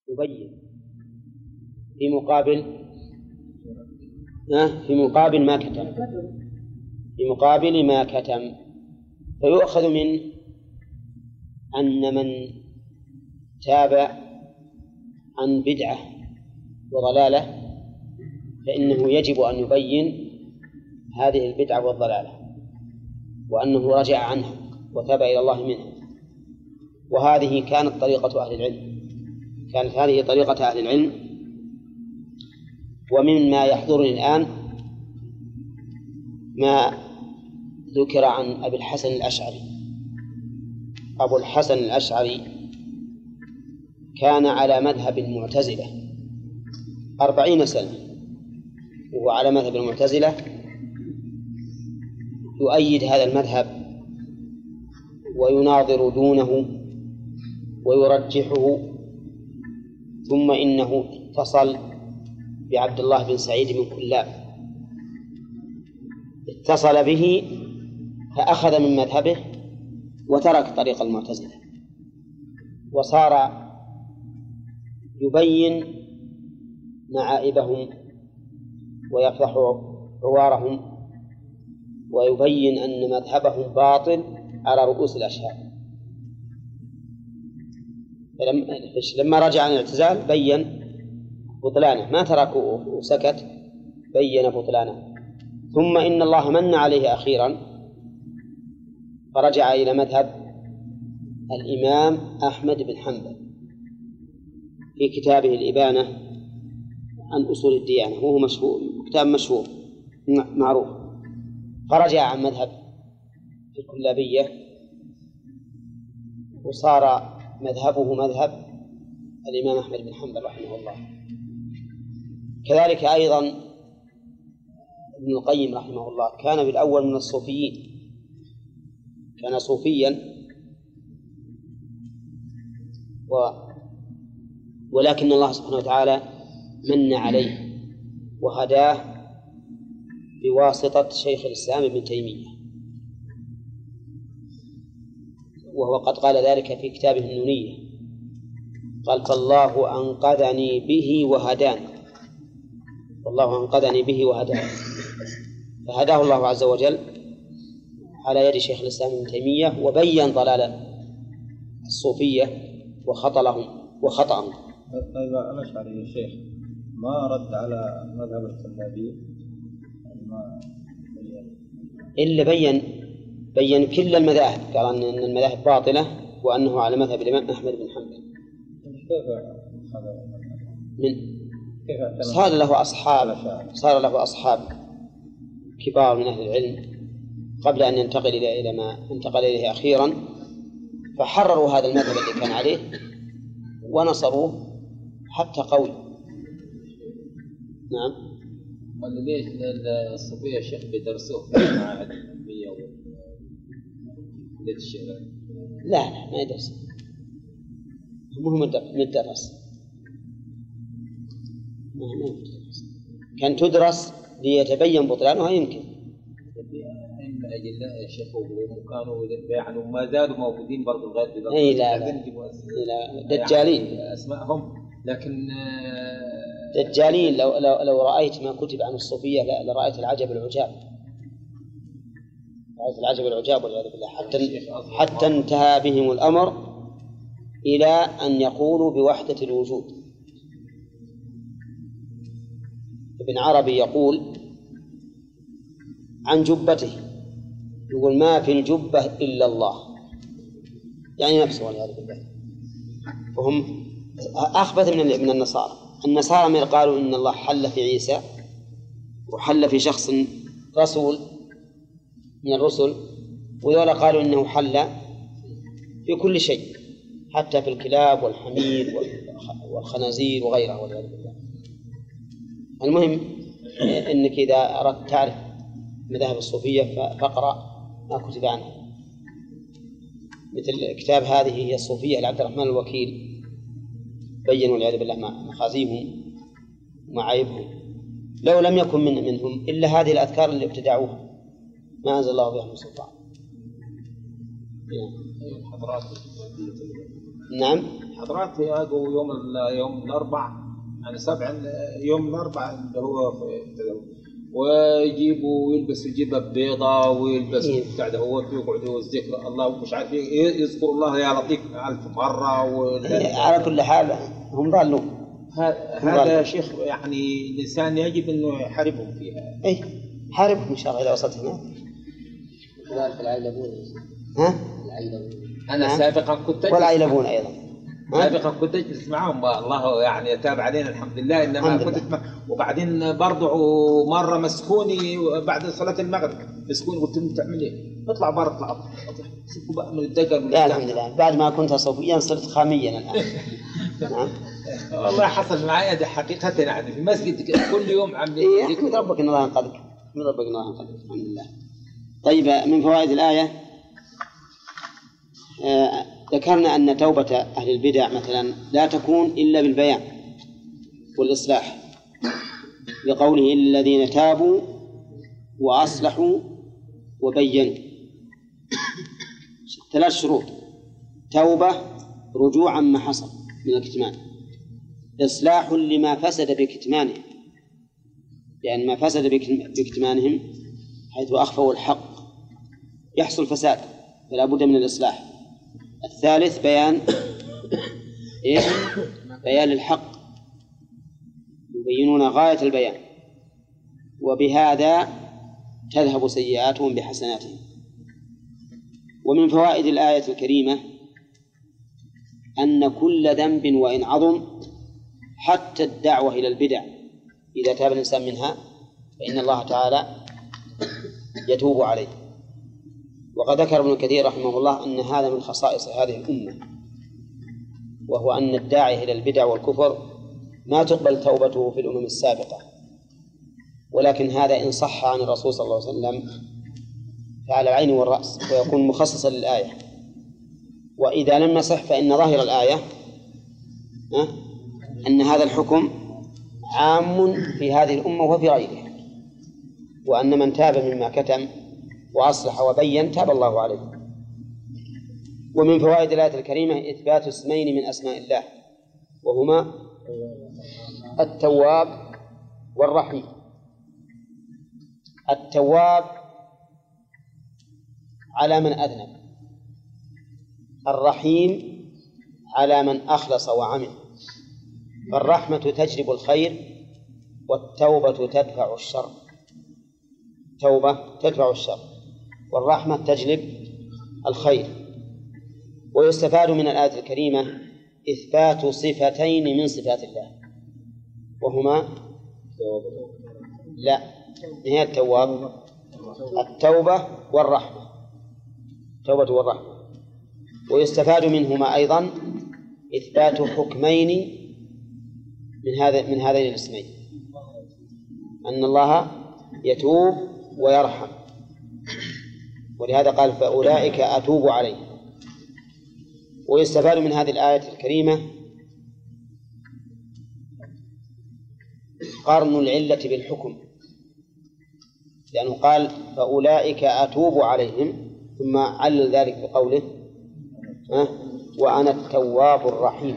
يبين في مقابل ما كتم، في مقابل ما كتم. فيؤخذ منه أن من تاب عن بدعة وضلالة فإنه يجب أن يبين هذه البدعة والضلالة وأنه رجع عنها وتاب إلى الله منها. وهذه كانت طريقة أهل العلم، كانت هذه طريقة أهل العلم. ومما يحضرني الآن ما ذكر عن أبي الحسن الأشعري. أبو الحسن الأشعري كان على مذهب المعتزلة 40 سنة، وهو على مذهب المعتزلة يؤيد هذا المذهب ويناظر دونه ويرجحه. ثم إنه اتصل بعبد الله بن سعيد بن كلاب، اتصل به فأخذ من مذهبه وترك طريق المعتزلة، وصار يبين معائبهم ويفضح عوارهم ويبين أن مذهبهم باطل على رؤوس الأشهاد. لما رجع عن الاعتزال بين بطلانه، ما تركه وسكت، بين بطلانه. ثم إن الله من عليه أخيرا فرجع إلى مذهب الإمام أحمد بن حنبل في كتابه الإبانة عن أصول الديانة، وهو مشهور، كتاب مشهور معروف. فرجع عن مذهب الكلابية وصار مذهبه مذهب الإمام أحمد بن حنبل رحمه الله. كذلك أيضا ابن القيم رحمه الله كان بالأول من الصوفيين، كان صوفيا ولكن الله سبحانه وتعالى من عليه وهداه بواسطة شيخ الإسلام ابن تيمية، وهو قد قال ذلك في كتابه النونية، قال فالله أنقذني به وهداني، والله أنقذني به وهداني. فهداه الله عز وجل على يد شيخ الإسلام ابن تيمية وبين ضلال الصوفية وخطأهم. طيب الأشعري يا شيخ ما رد على مذهب الكلابية إلا بين كل المذاهب، قال أن المذاهب باطلة وأنه على مذهب الإمام أحمد بن حنبل. صار له أصحاب كبار من أهل العلم قبل أن ينتقل إلى ما انتقل إليه أخيرا، فحرروا هذا المذهب الذي كان عليه ونصروه حتى قوي. نعم. قال ليش الصوفية الشيخ بيدرسوه في المعاهد العلمية وكلية الشرع؟ لا ما يدرس، مو مدرس، كان تدرس ليتبين بطلانها يمكن. من أجل يا شيخ وكانوا يعني وما زالوا موجودين برضو لغاية دلوقتي. أي لا دجالين أسمائهم، لكن دجالين. لو رأيت ما كتب عن الصوفية لرأيت العجب العجاب، رأيت العجب العجاب والعياذ بالله، حتى انتهى بهم الأمر إلى أن يقولوا بوحدة الوجود. ابن عربي يقول عن جبته، يقول ما في الجبة إلا الله، يعني نفسه والعياذ بالله. وهم أخبث من النصارى من قالوا إن الله حل في عيسى وحل في شخص رسول من الرسل، وذولا قالوا إنه حل في كل شيء حتى في الكلاب والحمير والخنازير وغيرها والعياذ بالله. المهم إنك إذا أردت تعرف مذاهب الصوفية فاقرأ ما كتب عنها، مثل كتاب هذه هي الصوفية لعبد الرحمن الوكيل، بيّنوا والعياذ بالله مخازيهم ومعايبهم. لو لم يكن منهم إلا هذه الأذكار اللي ابتدعوها ما أنزل الله بها من سلطان. الحضرات نعم. الحضرات يجوا يوم الأربع، يعني 7 يوم الأربع اللي هو ويجيبوا ويلبسوا جبة بيضة ويلبسوا بتاع ده، هو يقعدوا الذكر الله مش عارف يذكر الله يا لطيف 1000 مرة على كل حال هم ضالوا. هذا يا شيخ يعني الإنسان يجب أنه يحاربهم فيها. إيه حاربهم إن شاء الله إذا وصلت هنا. العيلبون. ها؟ أنا سابقا كنت والعيلبون أيضا. سابقا كنت أجلس معهم، الله يعني تاب علينا الحمد لله. إنما كنت وبعدين برضو مرة مسكوني بعد صلاة المغرب، مسكوني قلت لهم تعمل إيه؟ اطلع برا، اطلع سيبوا بقى من الدقر. لا الحمد لله بعد ما كنت صوفيا صرت خاميا الآن. نعم. والله حصل معي هذا حقيقة، يعني في المسجد كل يوم عاملين. إيه احمد ربك إن الله ينقذك، احمد ربك إن الله ينقذك الحمد لله. طيب من فوائد الآية ذكرنا أن توبة أهل البدع مثلا لا تكون إلا بالبيان والإصلاح، لقوله الذين تابوا وأصلحوا وبينوا. 3 شروط: توبة رجوع عما حصل من الكتمان، إصلاح لما فسد بكتمانهم، لأن ما فسد بكتمانهم حيث أخفوا الحق يحصل فساد، فلا بد من الإصلاح. الثالث بيان إيه؟ بيان الحق، يبينون غاية البيان، وبهذا تذهب سيئاتهم بحسناتهم. ومن فوائد الآية الكريمة أن كل ذنب وإن عظم، حتى الدعوة إلى البدع إذا تاب الإنسان منها فإن الله تعالى يتوب عليه. وقد ذكر ابن كثير رحمه الله أن هذا من خصائص هذه الأمة، وهو أن الداعي إلى البدع والكفر ما تقبل توبته في الأمم السابقة، ولكن هذا إن صح عن الرسول صلى الله عليه وسلم فعلى العين والرأس ويكون مخصصا للآية. وإذا لم يصح فإن ظاهر الآية أن هذا الحكم عام في هذه الأمة وفي غيرها، وأن من تاب مما كتم وأصلح وبين تاب الله عليه. ومن فوائد الآية الكريمة إثبات اسمين من أسماء الله، وهما التواب والرحيم. التواب على من أذنب، الرحيم على من أخلص وعمل. فالرحمة تجلب الخير، والتوبة تدفع الشر. توبة تدفع الشر والرحمة تجلب الخير. ويستفاد من الآية الكريمة إثبات صفتين من صفات الله، وهما لا هي التواب، التوبة والرحمة، التوبة والرحمة. ويستفاد منهما أيضا إثبات حكمين من هذين الاسمين، أن الله يتوب ويرحم، ولهذا قال فأولئك أتوب عليهم. ويستفاد من هذه الآية الكريمة قرن العلة بالحكم، لأنه قال فأولئك أتوب عليهم ثم علل ذلك بقوله وأنا التواب الرحيم.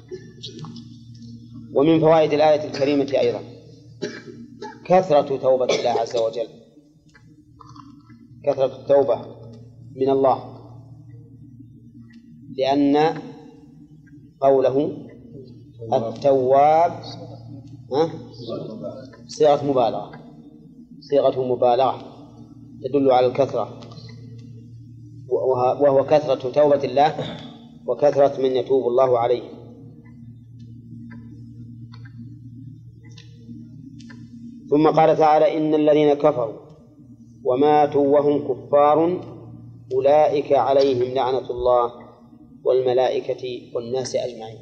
ومن فوائد الآية الكريمة أيضا كثرة توبة الله عز وجل، كثرة التوبة من الله، لأن قوله التواب صيغة مبالغة، صيغة مبالغة تدل على الكثرة، وهو كثرة توبة الله وكثرة من يتوب الله عليه. ثم قال تعالى إن الذين كفروا وماتوا وهم كفار أولئك عليهم لعنة الله والملائكة والناس أجمعين.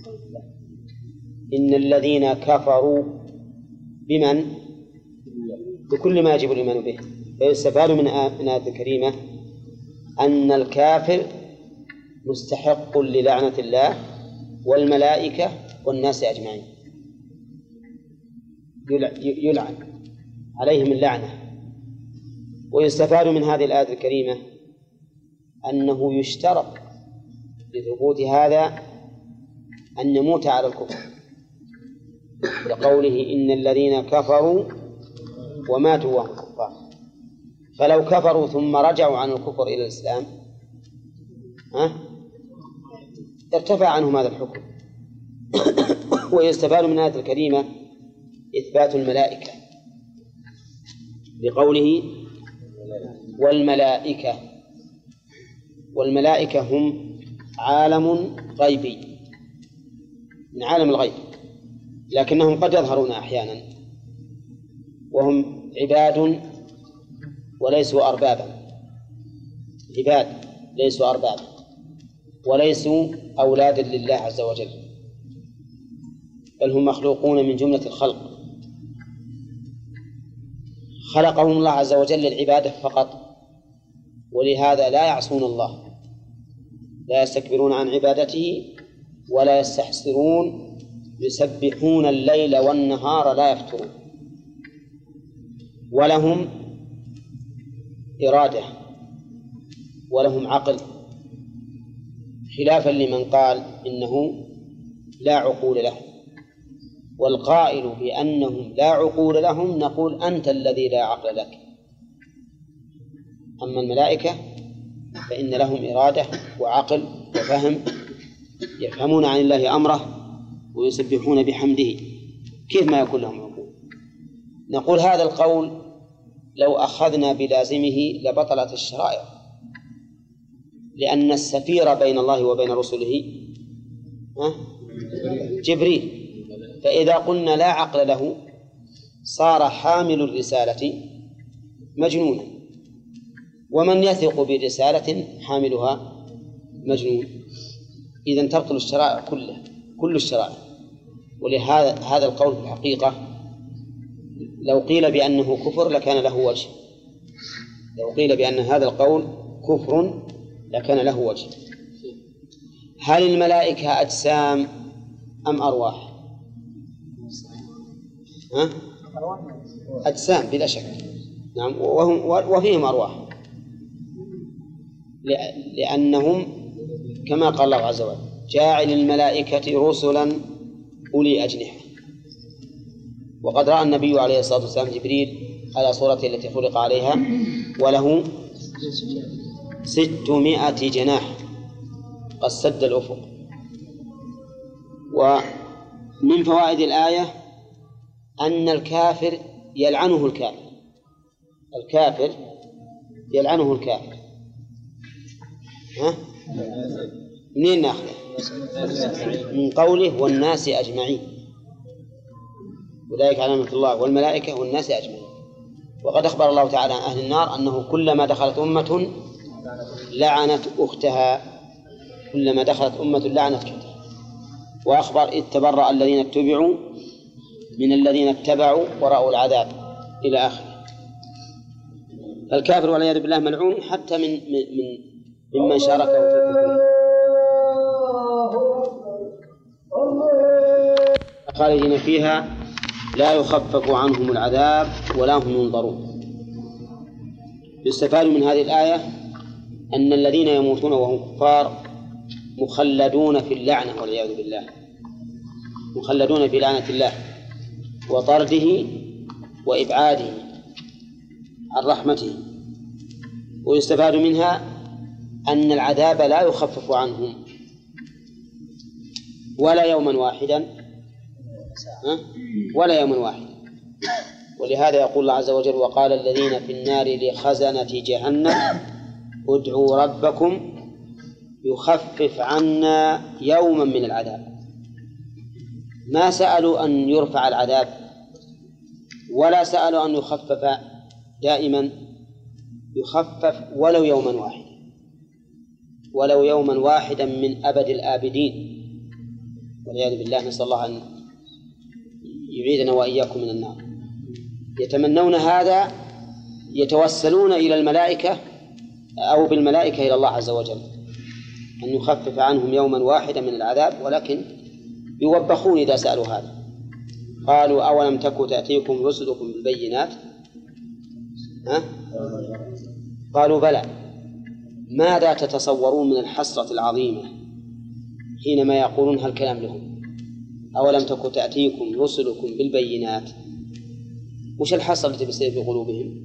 إن الذين كفروا بمن؟ بكل ما يجب الإيمان به. فيستفاد من الآية الكريمة أن الكافر مستحق للعنة الله والملائكة والناس أجمعين، يلعن عليهم اللعنة. ويستفاد من هذه الآية الكريمة أنه يشترط لثبوت هذا أن نموت على الكفر، لقوله إن الذين كفروا وماتوا وهم كفار. فلو كفروا ثم رجعوا عن الكفر إلى الإسلام ارتفع عنهم هذا الحكم. ويستفاد من الآية الكريمة إثبات الملائكة بقوله والملائكة. والملائكة هم عالم غيبي من عالم الغيب، لكنهم قد يظهرون أحيانا، وهم عباد وليسوا أربابا، عباد ليسوا أربابا وليسوا أولادا لله عز وجل، بل هم مخلوقون من جملة الخلق، خلقهم الله عز وجل للعبادة فقط، ولهذا لا يعصون الله، لا يستكبرون عن عبادته ولا يستحسرون، يسبحون الليل والنهار لا يفترون. ولهم إرادة ولهم عقل، خلافا لمن قال إنه لا عقول لهم. والقائل بأنهم لا عقول لهم نقول أنت الذي لا عقل لك. أما الملائكة فإن لهم إرادة وعقل وفهم، يفهمون عن الله أمره ويسبحون بحمده، كيف ما يكون لهم عقول؟ نقول هذا القول لو أخذنا بلازمه لبطلت الشرائع، لأن السفير بين الله وبين رسله جبريل، فإذا قلنا لا عقل له صار حامل الرسالة مجنونا، ومن يثق برسالة حاملها مجنون. إذن تبطل الشرائع كل الشرائع. ولهذا هذا القول في الحقيقة لو قيل بأنه كفر لكان له وجه، لو قيل بأن هذا القول كفر لكان له وجه. هل الملائكة أجسام أم أرواح؟ أجسام بلا شك، نعم، وفيهم أرواح، لأنهم كما قال الله عز وجل جاعل الملائكة رسلا أولي أجنحة. وقد رأى النبي عليه الصلاة والسلام جبريل على صورته التي خلق عليها وله 600 جناح قد سد الأفق. ومن فوائد الآية أن الكافر يلعنه الكافر، الكافر يلعنه الكافر. منين ناخذه؟ من قوله والناس أجمعين، أولئك علامة الله والملائكة والناس أجمعين. وقد أخبر الله تعالى عن أهل النار أنه كلما دخلت أمة لعنت أختها، كلما دخلت أمة لعنت أختها. وأخبر إذ تبرأ الذين اتبعوا من الذين اتبعوا ورأوا العذاب إلى آخره. فالكافر والعياذ بالله ملعون حتى ممن شاركه في كفره، خالدين فيها لا يخفف عنهم العذاب ولا هم ينظرون. يستفاد من هذه الآية أن الذين يموتون وهم كفار مخلدون في اللعنة والعياذ بالله، مخلدون في لعنة الله وطرده وإبعاده عن رحمته. ويستفاد منها أن العذاب لا يخفف عنهم ولا يوما واحدا ولا يوما واحدا. ولهذا يقول الله عز وجل وقال الذين في النار لخزنة جهنم ادعوا ربكم يخفف عنا يوما من العذاب. ما سألوا أن يرفع العذاب ولا سألوا أن يخفف دائما، يخفف ولو يوما واحدا، ولو يوما واحدا من أبد الآبدين والعياذ بالله. نسأل الله أن يعيذنا وإياكم من النار. يتمنون هذا، يتوسلون إلى الملائكة أو بالملائكة إلى الله عز وجل أن يخفف عنهم يوما واحدا من العذاب، ولكن يوبخون إذا سألوا هذا. قالوا أولم تكن تأتيكم رسلكم بالبينات؟ قالوا بلى ماذا تتصورون من الحسرة العظيمة حينما يقولون هالكلام لهم؟ أولم تكن تأتيكم رسلكم بالبينات؟ وش الحسرة التي بتصير في قلوبهم؟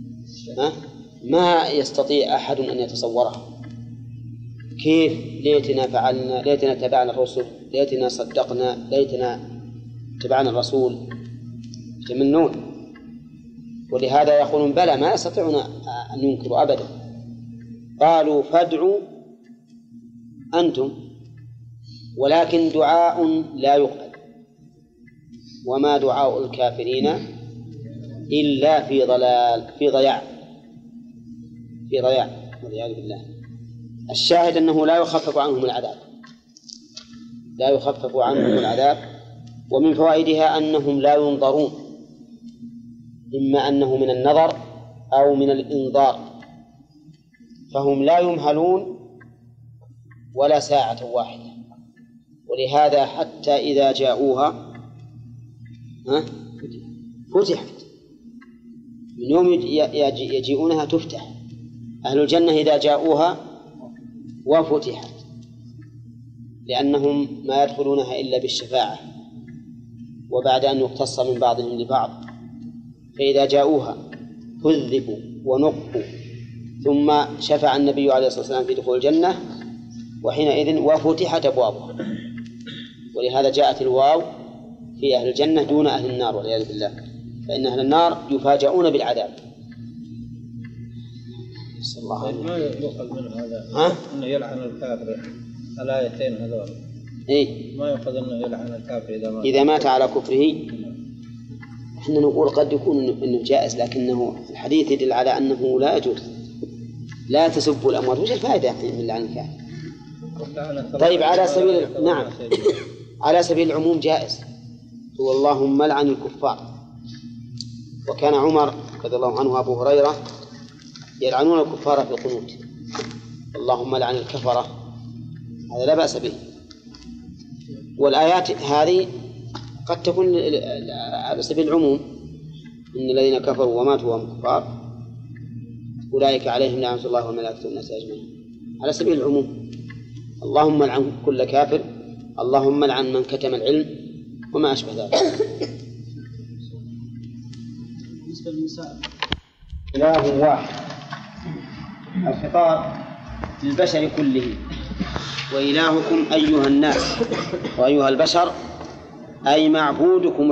ما يستطيع أحد أن يتصورها. كيف ليتنا فعلنا، ليتنا تبعنا الرسل، ليتنا صدقنا، ليتنا تبعنا الرسول، يتمنون. ولهذا يقولون بلى ما يستطيعون أن ينكروا أبدا. قالوا فادعوا أنتم، ولكن دعاء لا يقبل، وما دعاء الكافرين إلا في ضلال، في ضياع والعياذ بالله. الشاهد أنه لا يخفف عنهم العذاب، ومن فوائدها أنهم لا ينظرون، إما أنه من النظر أو من الإنذار، فهم لا يمهلون ولا ساعة واحدة. ولهذا حتى إذا جاءوها فتحت، من يوم يجيئونها تفتح. أهل الجنة إذا جاءوها وفتحت، لأنهم ما يدخلونها إلا بالشفاعة وبعد أن يقتص من بعضهم لبعض. فإذا جاءوها كذبوا ونقوا، ثم شفع النبي عليه الصلاة والسلام في دخول الجنة، وحينئذ وفتحت أبوابها. ولهذا جاءت الواو في أهل الجنة دون أهل النار والعياذ بالله، فإن أهل النار يفاجؤون بالعذاب. ما يؤخذ من هذا أنه يلعن الكافر الآيتين هذول؟ ما يؤخذ أنه يلعن الكافر إذا مات على كفره. احنا نقول قد يكون انه جائز، لكنه الحديث يدل على انه لا يجوز. لا تسبوا الاموات. وش الفائده من لعن الكافر؟ طيب على سبيل على سبيل العموم جائز، هو اللهم لعن الكفار. وكان عمر رضي الله عنه وابو هريره يلعنون الكفار في القنوت، اللهم لعن الكفره، هذا لا باس به. والايات هذه قد تكون على سبيل العموم، إن الذين كفروا وماتوا وهم كفار أولئك عليهم لعنة الله والملائكة والناس أجمعين، على سبيل العموم. اللهم لعن كل كافر، اللهم لعن من كتم العلم، وما أشبه ذلك. بالنسبة للنساء إله واحد، الخطاب للبشر كله. وإلهكم أيها الناس وأيها البشر أي معبودكم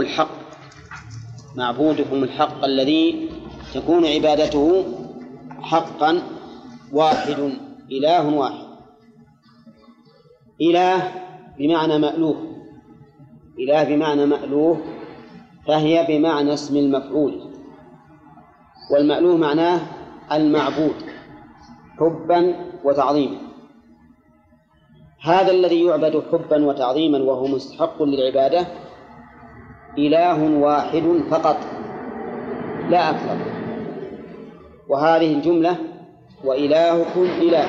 الحق الذي تكون عبادته حقا واحد، إله واحد. إله بمعنى مألوه، فهي بمعنى اسم المفعول، والمألوه معناه المعبود حبا وتعظيما. هذا الذي يعبد حبا وتعظيما وهو مستحق للعبادة إله واحد فقط لا أكثر. وهذه الجملة وإلهكم إله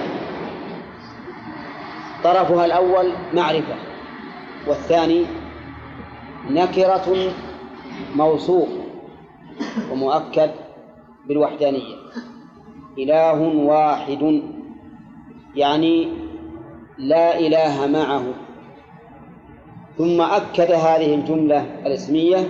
طرفها الأول معرفة، والثاني نكرة موصوف ومؤكد بالوحدانية. إله واحد يعني لا إله معه. ثم أكد هذه الجملة الاسمية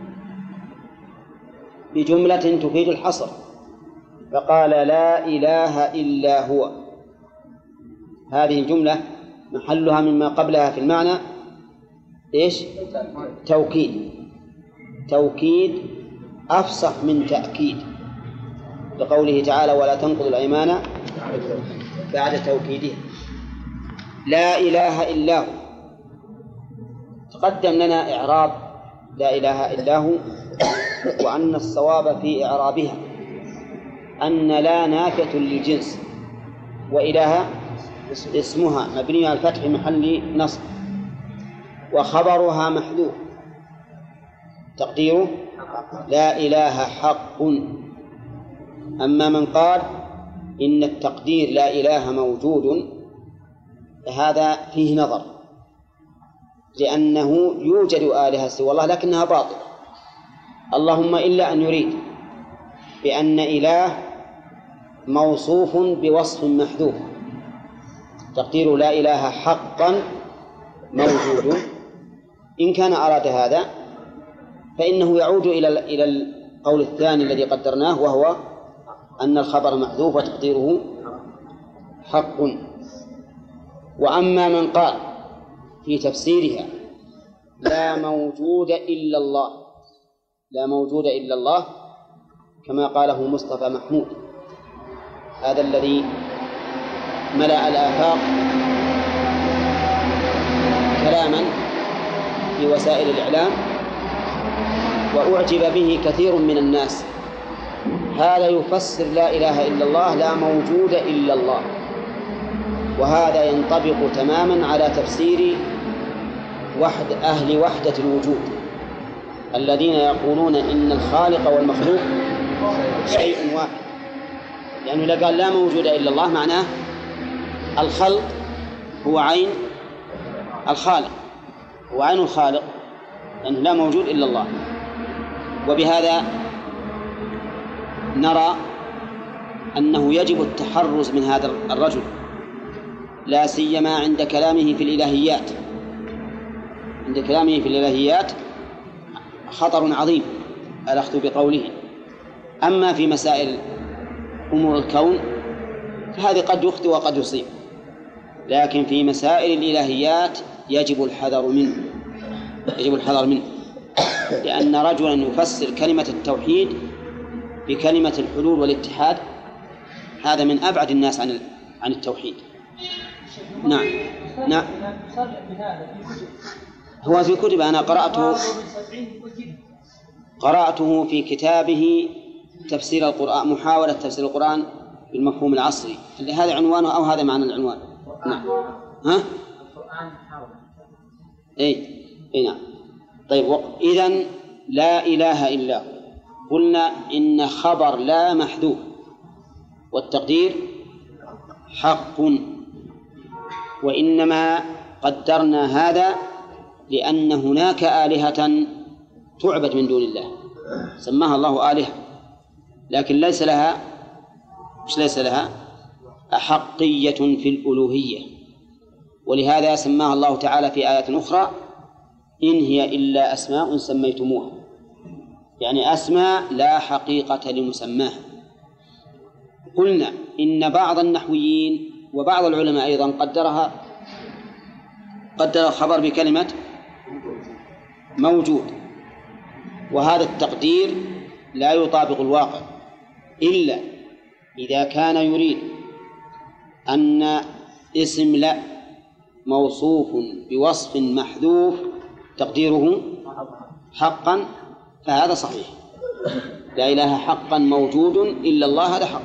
بجملة تفيد الحصر، فقال لا إله إلا هو. هذه الجملة محلها مما قبلها في المعنى إيش؟ توكيد أفصح من تأكيد، بقوله تعالى ولا تنقضوا الأيمان بعد توكيدها. لا إله إلا هو. تقدم لنا إعراب لا إله إلا هو، وأن الصواب في إعرابها أن لا نافية للجنس، وإله اسمها مبني على الفتح محل نصب، وخبرها محذوف تقديره لا إله حق. أما من قال إن التقدير لا إله موجود فهذا فيه نظر، لأنه يوجد آلهة سوى الله لكنها باطلة، اللهم إلا أن يريد بأن إله موصوف بوصف محذوف، تقدير لا إله حقا موجود. إن كان أراد هذا فإنه يعود إلى القول الثاني الذي قدرناه، وهو أن الخبر محذوف وتقديره حق. وأما من قال في تفسيرها لا موجود إلا الله، لا موجود إلا الله، كما قاله مصطفى محمود هذا الذي ملأ الآفاق كلاما في وسائل الإعلام وأعجب به كثير من الناس، هذا يفسر لا إله إلا الله لا موجود إلا الله، وهذا ينطبق تماما على تفسير أهل وحدة الوجود الذين يقولون إن الخالق والمخلوق شيء واحد. لأنه لو قال لا موجود إلا الله معناه الخلق هو عين الخالق، هو عين الخالق، لأنه لا موجود إلا الله. وبهذا نرى أنه يجب التحرز من هذا الرجل، لا سيما عند كلامه في الإلهيات. عند كلامه في الإلهيات خطر عظيم الأخذ بقوله. أما في مسائل أمور الكون فهذه قد يخطئ وقد يصيب، لكن في مسائل الإلهيات يجب الحذر منه، يجب الحذر منه، لأن رجلا يفسر كلمة التوحيد بكلمة الحلول والاتحاد هذا من أبعد الناس عن التوحيد. نعم نعم، هو في كتب أنا قرأته في كتابه تفسير القرآن، محاولة تفسير القرآن بالمفهوم العصري، اللي هذا عنوانه أو هذا معنى العنوان. نعم. ها؟ القرآن محاولة. إيه نعم. طيب إذن لا إله إلا هو، قلنا إن خبر لا محذوف والتقدير حق، وإنما قدرنا هذا لأن هناك آلهة تعبد من دون الله سماها الله آلهة، لكن ليس لها أحقية في الألوهية، ولهذا سماها الله تعالى في آية أخرى إن هي إلا أسماء سميتموها، يعني أسماء لا حقيقة لمسماها. قلنا إن بعض النحويين وبعض العلماء أيضا قدر الخبر بكلمة موجود، وهذا التقدير لا يطابق الواقع إلا إذا كان يريد أن اسم لا موصوف بوصف محذوف تقديره حقا، فهذا صحيح. لا إله حقا موجود إلا الله، هذا حق.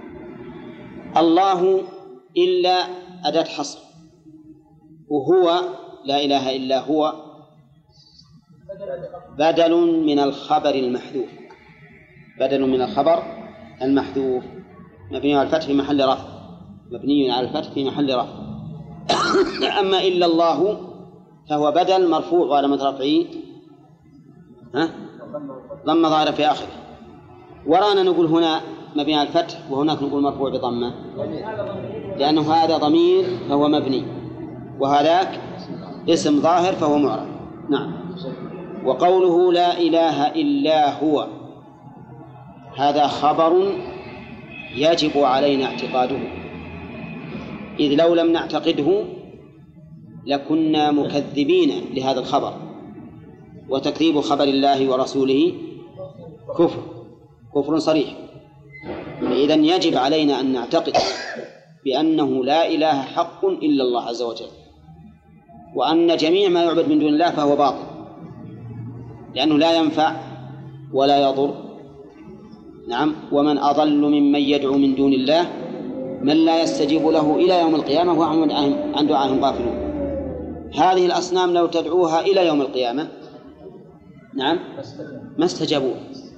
الله إلا أداة حصر، وهو لا إله إلا هو بدل من الخبر المحذوف، بدل من الخبر المحذوف مبني على الفتح في محل رفع، مبني على الفتح في محل رفع. أما إلا الله فهو بدل مرفوع وعلامة رفعه ضمة ظاهرة في آخره. ورانا نقول هنا مبني على الفتح وهناك نقول مرفوع بضمة، لأنه هذا ضمير فهو مبني وهذاك اسم ظاهر فهو معرب. نعم. وقوله لا إله إلا هو هذا خبر يجب علينا اعتقاده، إذ لو لم نعتقده لكنا مكذبين لهذا الخبر، وتكذيب خبر الله ورسوله كفر صريح. إذن يجب علينا أن نعتقد بأنه لا إله حق إلا الله عز وجل، وأن جميع ما يعبد من دون الله فهو باطل، لأنه لا ينفع ولا يضر. نعم. ومن أضل ممن يدعو من دون الله من لا يستجيب له إلى يوم القيامة وهو عن دعائهم غافلون. هذه الأصنام لو تدعوها إلى يوم القيامة نعم ما استجابوا.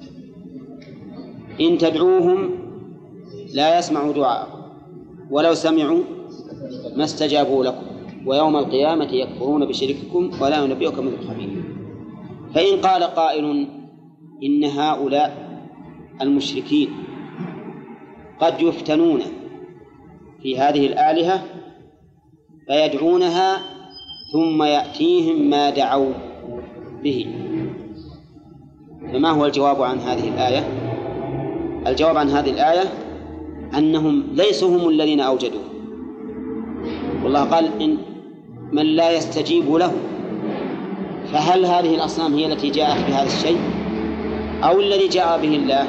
إن تدعوهم لا يسمعوا دعاءكم، ولو سمعوا ما استجابوا لكم، ويوم القيامة يكفرون بشرككم ولا ينبئكم مثل خبير. فإن قال قائل إن هؤلاء المشركين قد يفتنون في هذه الآلهة فيدعونها ثم يأتيهم ما دعوا به. فما هو الجواب عن هذه الآية؟ الجواب عن هذه الآية أنهم ليسوا هم الذين أوجدوه، والله قال إن من لا يستجيب له. فهل هذه الأصنام هي التي جاءت بهذا الشيء أو الذي جاء به الله؟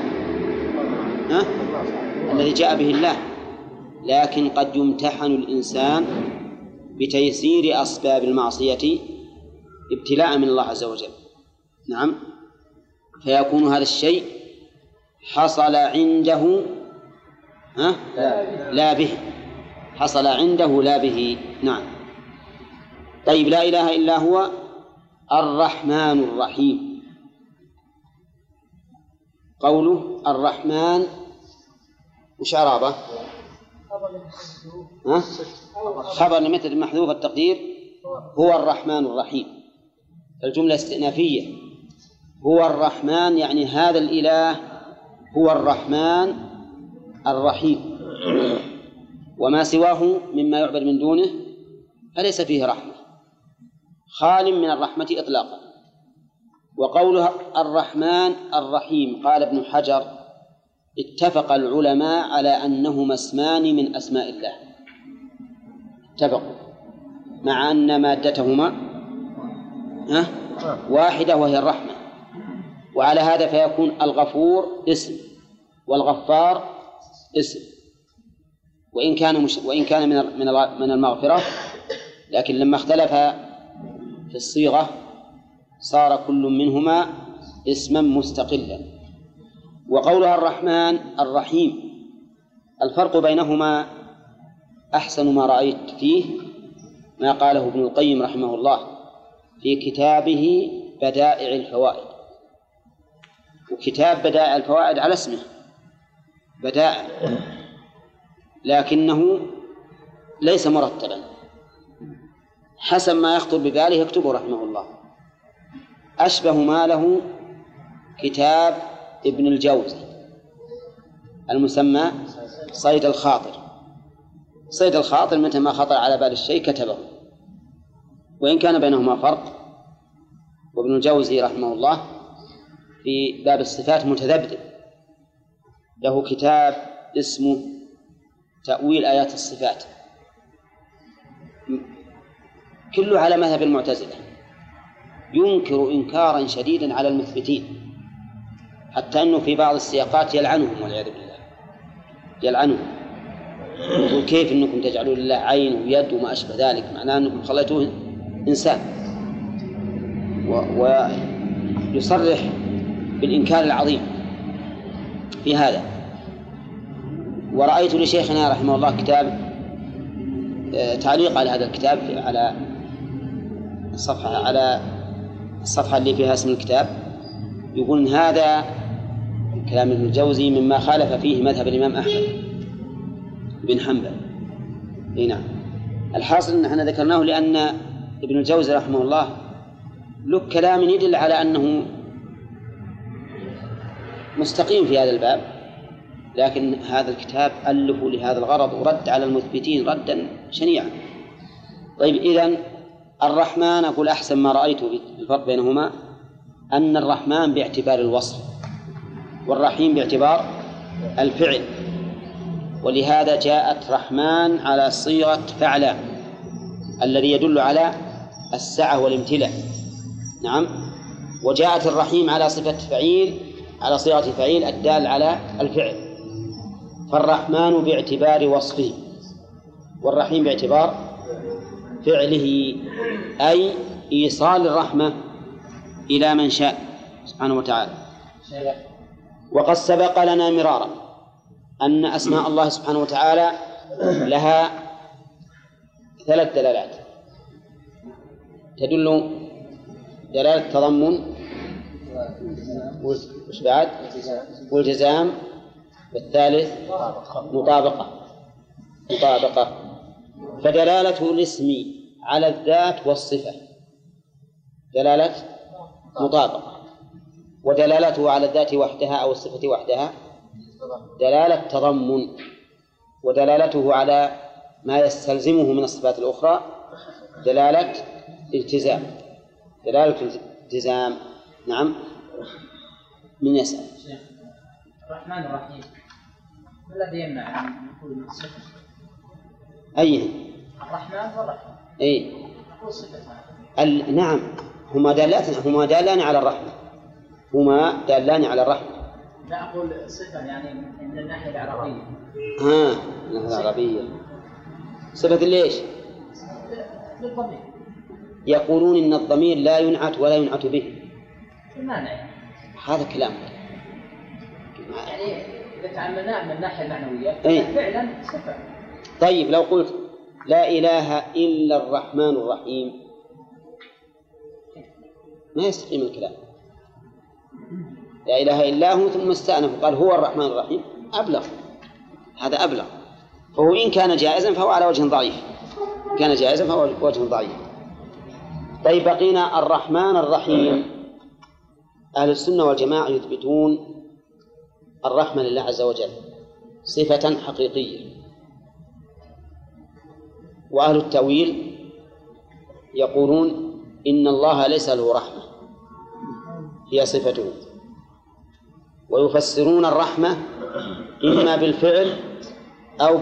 الذي جاء به الله، لكن قد يمتحن الإنسان بتيسير أسباب المعصية ابتلاء من الله عز وجل. نعم، فيكون هذا الشيء حصل عنده لا به، حصل عنده لا به. نعم. طيب، لا إله إلا هو الرحمن الرحيم. قوله الرحمن وش إعرابه؟ خبر لمثل محذوف التقدير هو الرحمن الرحيم. الجملة استئنافية، هو الرحمن يعني هذا الإله هو الرحمن الرحيم، وما سواه مما يعبد من دونه فليس فيه رحمة، خال من الرحمة إطلاقا. وقولها الرحمن الرحيم، قال ابن حجر اتفق العلماء على أنهما اسمان من أسماء الله، اتفقوا، مع أن مادتهما واحدة وهي الرحمة. وعلى هذا فيكون الغفور اسم والغفار اسم، وإن كان من المغفرة، لكن لما اختلف في الصيغة صار كل منهما اسما مستقلا. وقولها الرحمن الرحيم، الفرق بينهما أحسن ما رأيت فيه ما قاله ابن القيم رحمه الله في كتابه بدائع الفوائد. وكتاب بدائع الفوائد على اسمه بدائع، لكنه ليس مرتبا، حسب ما يخطر بباله يكتبه رحمه الله. أشبه ما له كتاب ابن الجوزي المسمى صيد الخاطر. صيد الخاطر متى ما خطر على بال الشيء كتبه، وإن كان بينهما فرق. وابن الجوزي رحمه الله في باب الصفات متذبذب، له كتاب اسمه تأويل آيات الصفات، كله على مذهب المعتزلة، ينكر إنكارا شديدا على المثبتين، حتى أنه في بعض السياقات يلعنهم والعياذ بالله، يلعنهم، يقول كيف أنكم تجعلون لله عين ويد وما أشبه ذلك، معناه أنكم خليتوه إنسان، ويصرح بالإنكار العظيم في هذا. ورأيت لشيخنا رحمه الله كتاب تعليق على هذا الكتاب على الصفحة اللي فيها اسم الكتاب، يقول إن هذا كلام ابن الجوزي مما خالف فيه مذهب الإمام أحمد بن حنبل. نعم. الحاصل أن احنا ذكرناه لأن ابن الجوزي رحمه الله له كلام يدل على أنه مستقيم في هذا الباب، لكن هذا الكتاب ألفه لهذا الغرض ورد على المثبتين ردا شنيعا. طيب، إذن الرحمن أقول أحسن ما رأيته في الفرق بينهما أن الرحمن باعتبار الوصف والرحيم باعتبار الفعل، ولهذا جاءت رحمن على صيغة فعلا الذي يدل على السعة والامتلاء. نعم. وجاءت الرحيم على صفة فعيل، على صيغة فعيل الدال على الفعل. فالرحمن باعتبار وصفه والرحيم باعتبار فعله، أي إيصال الرحمة إلى من شاء سبحانه وتعالى. وقد سبق لنا مرارا أن أسماء الله سبحانه وتعالى لها 3 دلالات تدل: دلالة تضمن، وش بعد؟ والجزام، والثالث مطابقة. فدلالته الاسم على الذات والصفة دلالة مطابقة، ودلالته على الذات وحدها أو الصفة وحدها دلالة تضمن، ودلالته على ما يستلزمه من الصفات الأخرى دلالة التزام. نعم. من يسأل؟ الرحمن الرحيم ما الذي يمنع أن نقول صفة؟ أي الرحمن والرحيم. أي نقول صفة. نعم، هما دالان على الرحمة. لا أقول صفة يعني من الناحية العربية. الناحية العربية صفة ليش؟ بالضمير. يقولون إن الضمير لا ينعت ولا ينعت به. المانع هذا كلام. يعني إذا تعاملناه من الناحية المعنوية فعلا صفة. طيب لو قلت لا إله إلا الرحمن الرحيم ما يستقيم الكلام. لا إله إلا هو ثم استأنف قال هو الرحمن الرحيم أبلغ. هذا أبلغ. فهو إن كان جائزا فهو على وجه ضعيف. طيب بقينا الرحمن الرحيم. أهل السنة والجماعة يثبتون الرحمة لله عز وجل صفة حقيقية، وأهل التأويل يقولون إن الله ليس له رحمة هي صفته، ويفسرون الرحمة إما بالفعل أو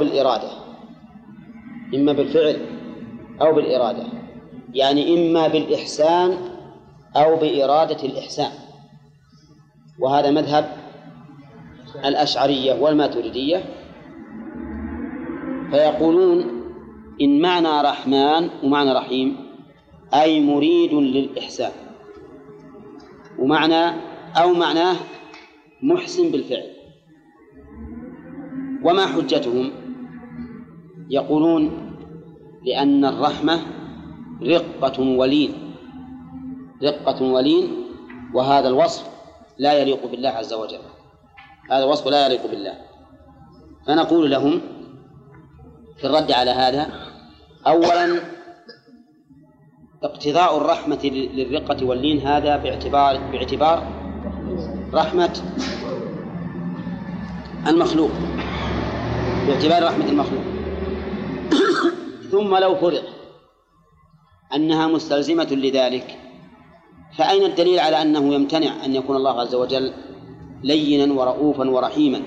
بالإرادة، يعني إما بالإحسان أو بإرادة الإحسان. وهذا مذهب الأشعرية والماتريدية، فيقولون إن معنى رحمن ومعنى رحيم أي مريد للإحسان، معناه محسن بالفعل. وما حجتهم؟ يقولون لأن الرحمة رقة ولين، وهذا الوصف لا يليق بالله عز وجل. فنقول لهم في الرد على هذا: أولا اقتضاء الرحمة للرقة واللين هذا باعتبار رحمة المخلوق، ثم لو فرض أنها مستلزمة لذلك فأين الدليل على أنه يمتنع أن يكون الله عز وجل لينا ورؤوفا ورحيما؟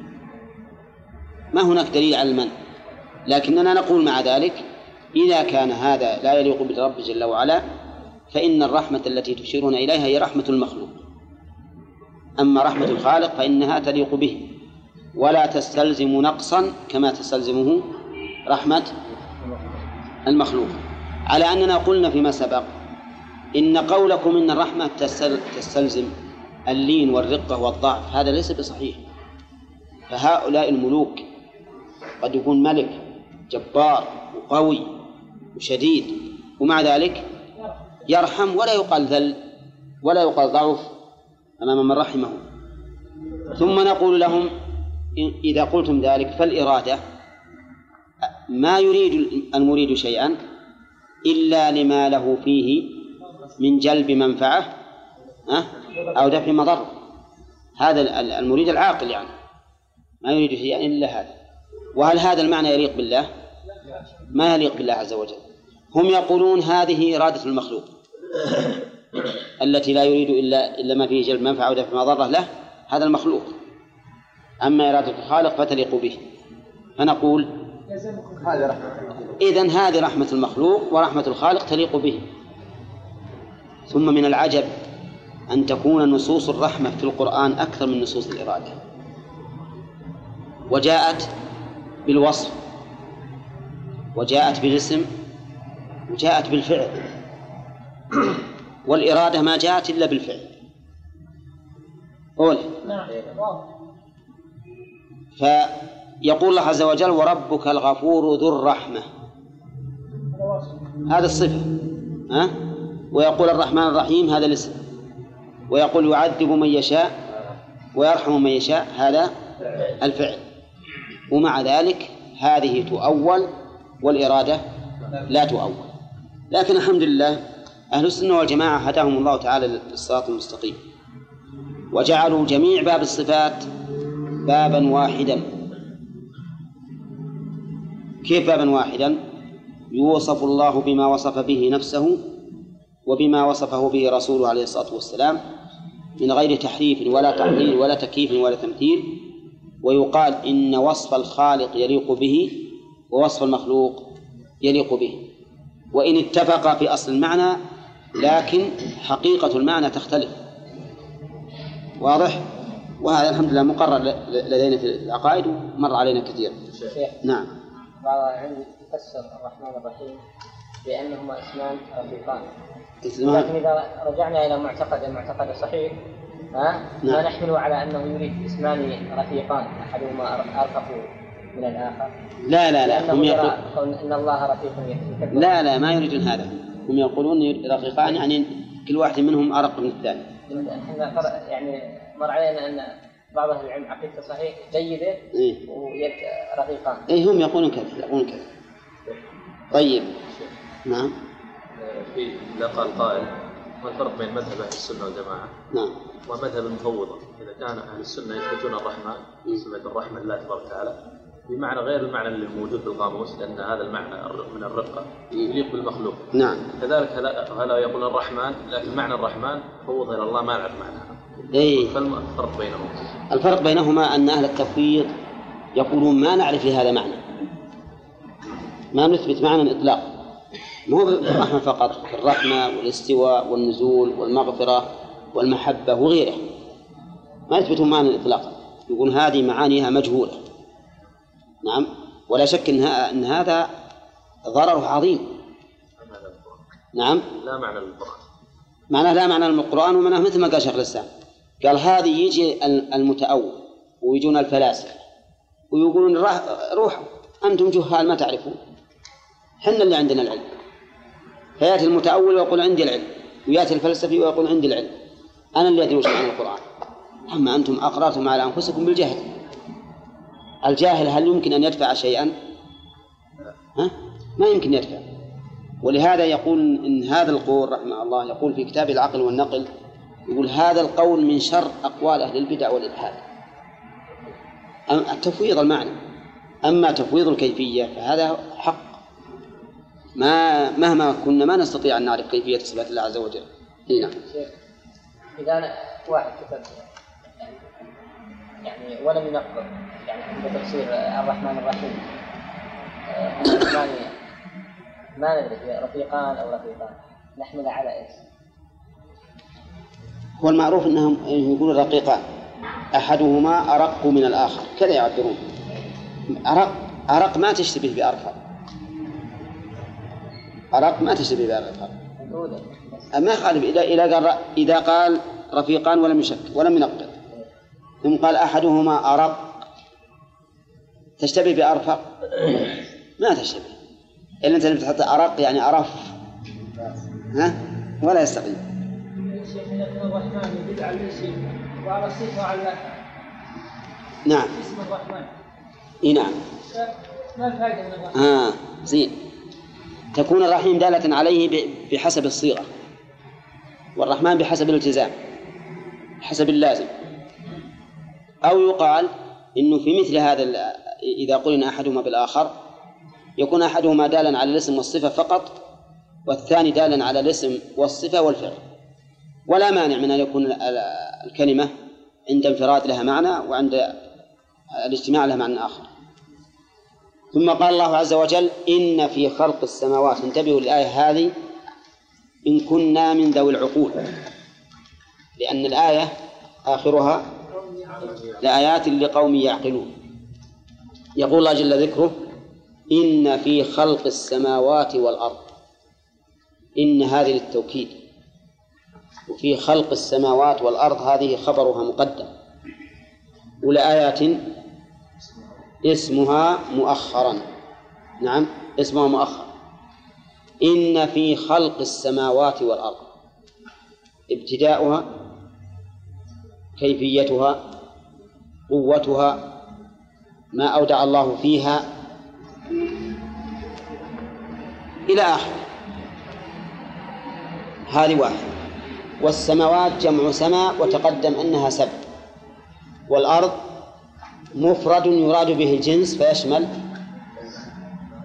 ما هناك دليل على المنع، لكننا نقول مع ذلك إذا كان هذا لا يليق بالرب جل وعلا فإن الرحمة التي تشيرون إليها هي رحمة المخلوق، أما رحمة الخالق فإنها تليق به ولا تستلزم نقصا كما تستلزمه رحمة المخلوق. على أننا قلنا فيما سبق إن قولكم إن الرحمة تستلزم اللين والرقة والضعف هذا ليس بصحيح. فهؤلاء الملوك قد يكون ملك جبار وقوي وشديد ومع ذلك يرحم ولا يقال ذل ولا يقال ضعف أمام من رحمه. ثم نقول لهم إذا قلتم ذلك فالإرادة ما يريد المريد شيئا إلا لما له فيه من جلب منفعة أو دفع مضر. هذا المريد العاقل يعني ما يريد شيئا إلا هذا. وهل هذا المعنى يليق بالله؟ ما يليق بالله عز وجل. هم يقولون هذه إرادة المخلوق التي لا يريد إلا ما فيه جلب منفعة أو دفع مضرة له، هذا المخلوق. أما إرادة الخالق فتليق به. فنقول إذن هذه رحمة المخلوق ورحمة الخالق تليق به. ثم من العجب أن تكون نصوص الرحمة في القرآن أكثر من نصوص الإرادة، وجاءت بالوصف وجاءت بالاسم وجاءت بالفعل، والإرادة ما جاءت إلا بالفعل. فيقول الله عز وجل وربك الغفور ذو الرحمة، هذا الصفة، ويقول الرحمن الرحيم هذا الاسم، ويقول يعذب من يشاء ويرحم من يشاء هذا الفعل. ومع ذلك هذه تؤول والإرادة لا تؤول. لكن الحمد لله أهل السنة والجماعة هداهم الله تعالى للصراط المستقيم، وجعلوا جميع باب الصفات بابا واحدا كيف بابا واحدا؟ يوصف الله بما وصف به نفسه وبما وصفه به رسوله عليه الصلاة والسلام من غير تحريف ولا تعطيل ولا تكييف ولا تمثيل، ويقال إن وصف الخالق يليق به ووصف المخلوق يليق به، وإن اتفق في أصل المعنى لكن حقيقة المعنى تختلف. واضح؟ وهذا الحمد لله مقرر لدينا في العقائد ومر علينا كثير. نعم. بعض العلم يفسر الرحمن الرحيم بأنهما اسمان رفيقان، لكن إذا رجعنا إلى المعتقد الصحيح ما نحمله على أنه يريد اسمان رفيقان أحدهما أرفق من الآخر. لا هم يقولون إن الله رفيق يحب. لا ما يريدون هذا، هم يقولون رفيقان يعني كل واحد منهم أرق من الثاني. يعني مر علينا أن بعض أهل العلم عقيدته صحيح جيدة ورفيقان. هم يقولون كذا. طيب. نعم. إذا قال قائل ما الفرق بين مذهب أهل السنة والجماعة نعم ومذهب المفوضة؟ إذا كان أهل السنة يثبتون الرحمن صفة الرحمة لله تبارك وتعالى بمعنى غير المعنى اللي موجود في القاموس، لأن هذا المعنى من الرقة يليق بالمخلوق. نعم. كذلك هلا يقول الرحمن، لكن معنى الرحمن فوض إلى الله ما نعرف معناها. فالفرق بينهم؟ الفرق بينهما أن أهل التفويض يقولون ما نعرف لهذا معنى، ما نثبت معنى إطلاق، مو الرحمة فقط، الرحمة والاستواء والنزول والمغفرة والمحبة وغيره، ما يثبتون معنى إطلاقا، يقول هذه معانيها مجهولة. نعم. ولا شك أن هذا ضرر عظيم. نعم. لا معنى للقرآن. معناه لا معنى للقرآن، ومعناه مثل ما قال شيخ الإسلام، قال هذه يجي المتأول ويجون الفلاسفة ويقولون روحوا أنتم جهال ما تعرفون، حنا اللي عندنا العلم. فيأتي المتأول ويقول عندي العلم، ويأتي الفلسفي ويقول عندي العلم، أنا اللي أدري وش معنى القرآن، أما أنتم أقررتم على أنفسكم بالجهل. الجاهل هل يمكن أن يدفع شيئا؟ ما يمكن يدفع. ولهذا يقول إن هذا القول رحمه الله يقول في كتاب العقل والنقل، يقول هذا القول من شر أقوال أهل البدع والإلحاد، التفويض المعنى. أما تفويض الكيفية فهذا حق، مهما كنا ما نستطيع أن نعرف كيفية صفات الله عز وجل. نعم. إذا واحد كتب يعني ولم ينقل يعني عند تفسير الرحمن الرحيم ما ندري رفيقان أو رفيقان، نحمل على إيش؟ هو المعروف أنهم يقولون رقيقان، أحدهما أرق من الآخر، كذا يعبرون. أرق ما تشتبه بأرفق، أرق ما تشتبه بأرفق. ما خالف إذا قال رفيقان ولم ينقل، ثم قال أحدهما أرق، تشتبه بأرفق؟ ما تشتبه، إلا أنت لم تحط أرق يعني أرف، ولا يستقيم. الشيخ يقول الرحمن يدل على الاسم وعلى الصفة على نعم اسم الرحمن. نعم. ما الفائدة من الرحمن؟ زين. تكون الرحيم دالة عليه بحسب الصيغة، والرحمن بحسب الالتزام، حسب اللازم. أو يقال إنه في مثل هذا إذا قلنا أحدهما بالآخر يكون أحدهما دالا على الاسم والصفة فقط، والثاني دالا على الاسم والصفة والفعل، ولا مانع من أن يكون الكلمة عند انفراد لها معنى وعند الاجتماع لها معنى آخر. ثم قال الله عز وجل إن في خلق السماوات، انتبهوا للآية هذه، إن كنا من ذوي العقول، لأن الآية آخرها لآيات لقوم يعقلون. يقول الله جل ذكره إن في خلق السماوات والأرض، إن هذه للتوكيد، وفي خلق السماوات والأرض هذه خبرها مقدم، ولآيات اسمها مؤخرا. نعم اسمها مؤخر. إن في خلق السماوات والأرض، ابتداؤها، كيفيتها، قوتها، ما أودع الله فيها إلى آخر، هذه واحد. والسماوات جمع سماء، وتقدم أنها سبع. والأرض مفرد يراد به الجنس فيشمل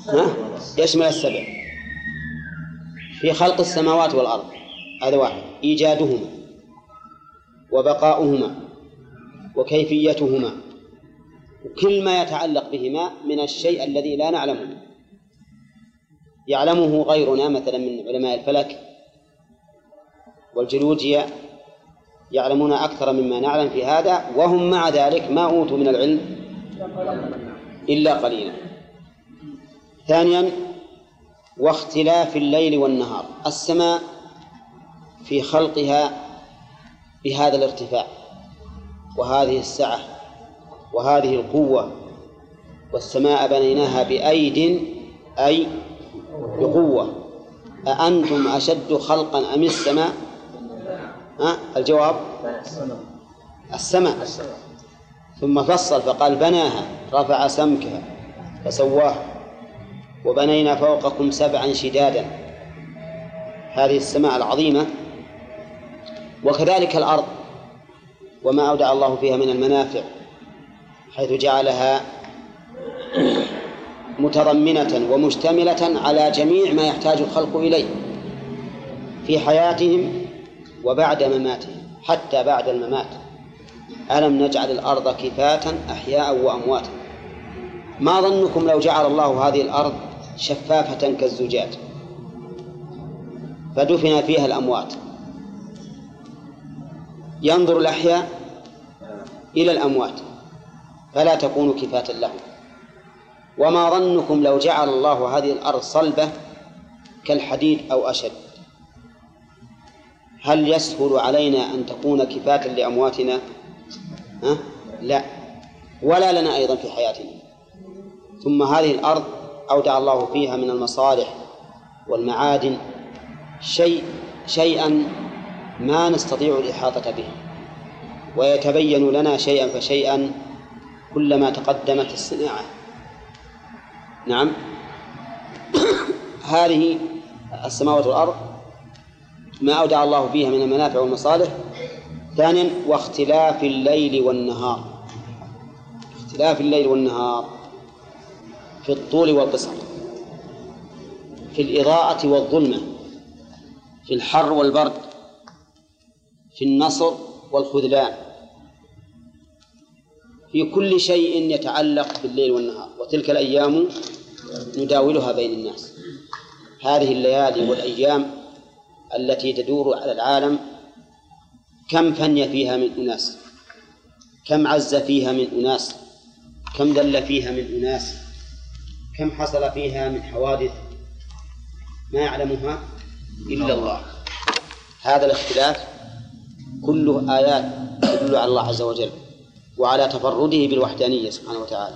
يشمل السبع في خلق السماوات والأرض، هذا واحد، إيجادهما وبقاؤهما وكيفيتهما وكل ما يتعلق بهما من الشيء الذي لا نعلمه يعلمه غيرنا، مثلا من علماء الفلك والجيولوجيا يعلمون أكثر مما نعلم في هذا، وهم مع ذلك ما أوتوا من العلم إلا قليلا. ثانيا واختلاف الليل والنهار، السماء في خلقها بهذا الارتفاع وهذه السعة وهذه القوة، والسماء بنيناها بأيد أي بقوة، أأنتم أشد خلقا أم السماء؟ الجواب السماء. ثم فصل فقال بناها رفع سمكها فسواها وبنينا فوقكم سبعا شدادا، هذه السماء العظيمة. وكذلك الأرض وما أودع الله فيها من المنافع، حيث جعلها متضمنة ومشتملة على جميع ما يحتاج الخلق إليه في حياتهم وبعد مماتهم، حتى بعد الممات. ألم نجعل الأرض كفاة أحياء وأمواتا. ما ظنكم لو جعل الله هذه الأرض شفافة كالزجاج فدفن فيها الأموات، ينظر الأحياء إلى الأموات فلا تكون كفاة لهم. وما ظنكم لو جعل الله هذه الأرض صلبة كالحديد أو أشد، هل يسهل علينا أن تكون كفاة لأمواتنا؟ لا، ولا لنا أيضا في حياتنا. ثم هذه الأرض أودع الله فيها من المصالح والمعادن شيئا ما نستطيع الإحاطة به، ويتبين لنا شيئا فشيئا كلما تقدمت الصناعة. نعم. هذه السماوات والأرض ما أودع الله فيها من المنافع والمصالح. ثانيا واختلاف الليل والنهار، اختلاف الليل والنهار في الطول والقصر، في الإضاءة والظلمة، في الحر والبرد، في النصر والخذلان، في كل شيء يتعلق بالليل والنهار. وتلك الأيام نداولها بين الناس. هذه الليالي والأيام التي تدور على العالم كم فني فيها من أناس، كم عز فيها من أناس، كم ذل فيها من أناس، كم حصل فيها من حوادث ما يعلمها إلا الله. هذا الاختلاف كله آيات تدل على الله عز وجل وعلى تفرده بالوحدانية سبحانه وتعالى.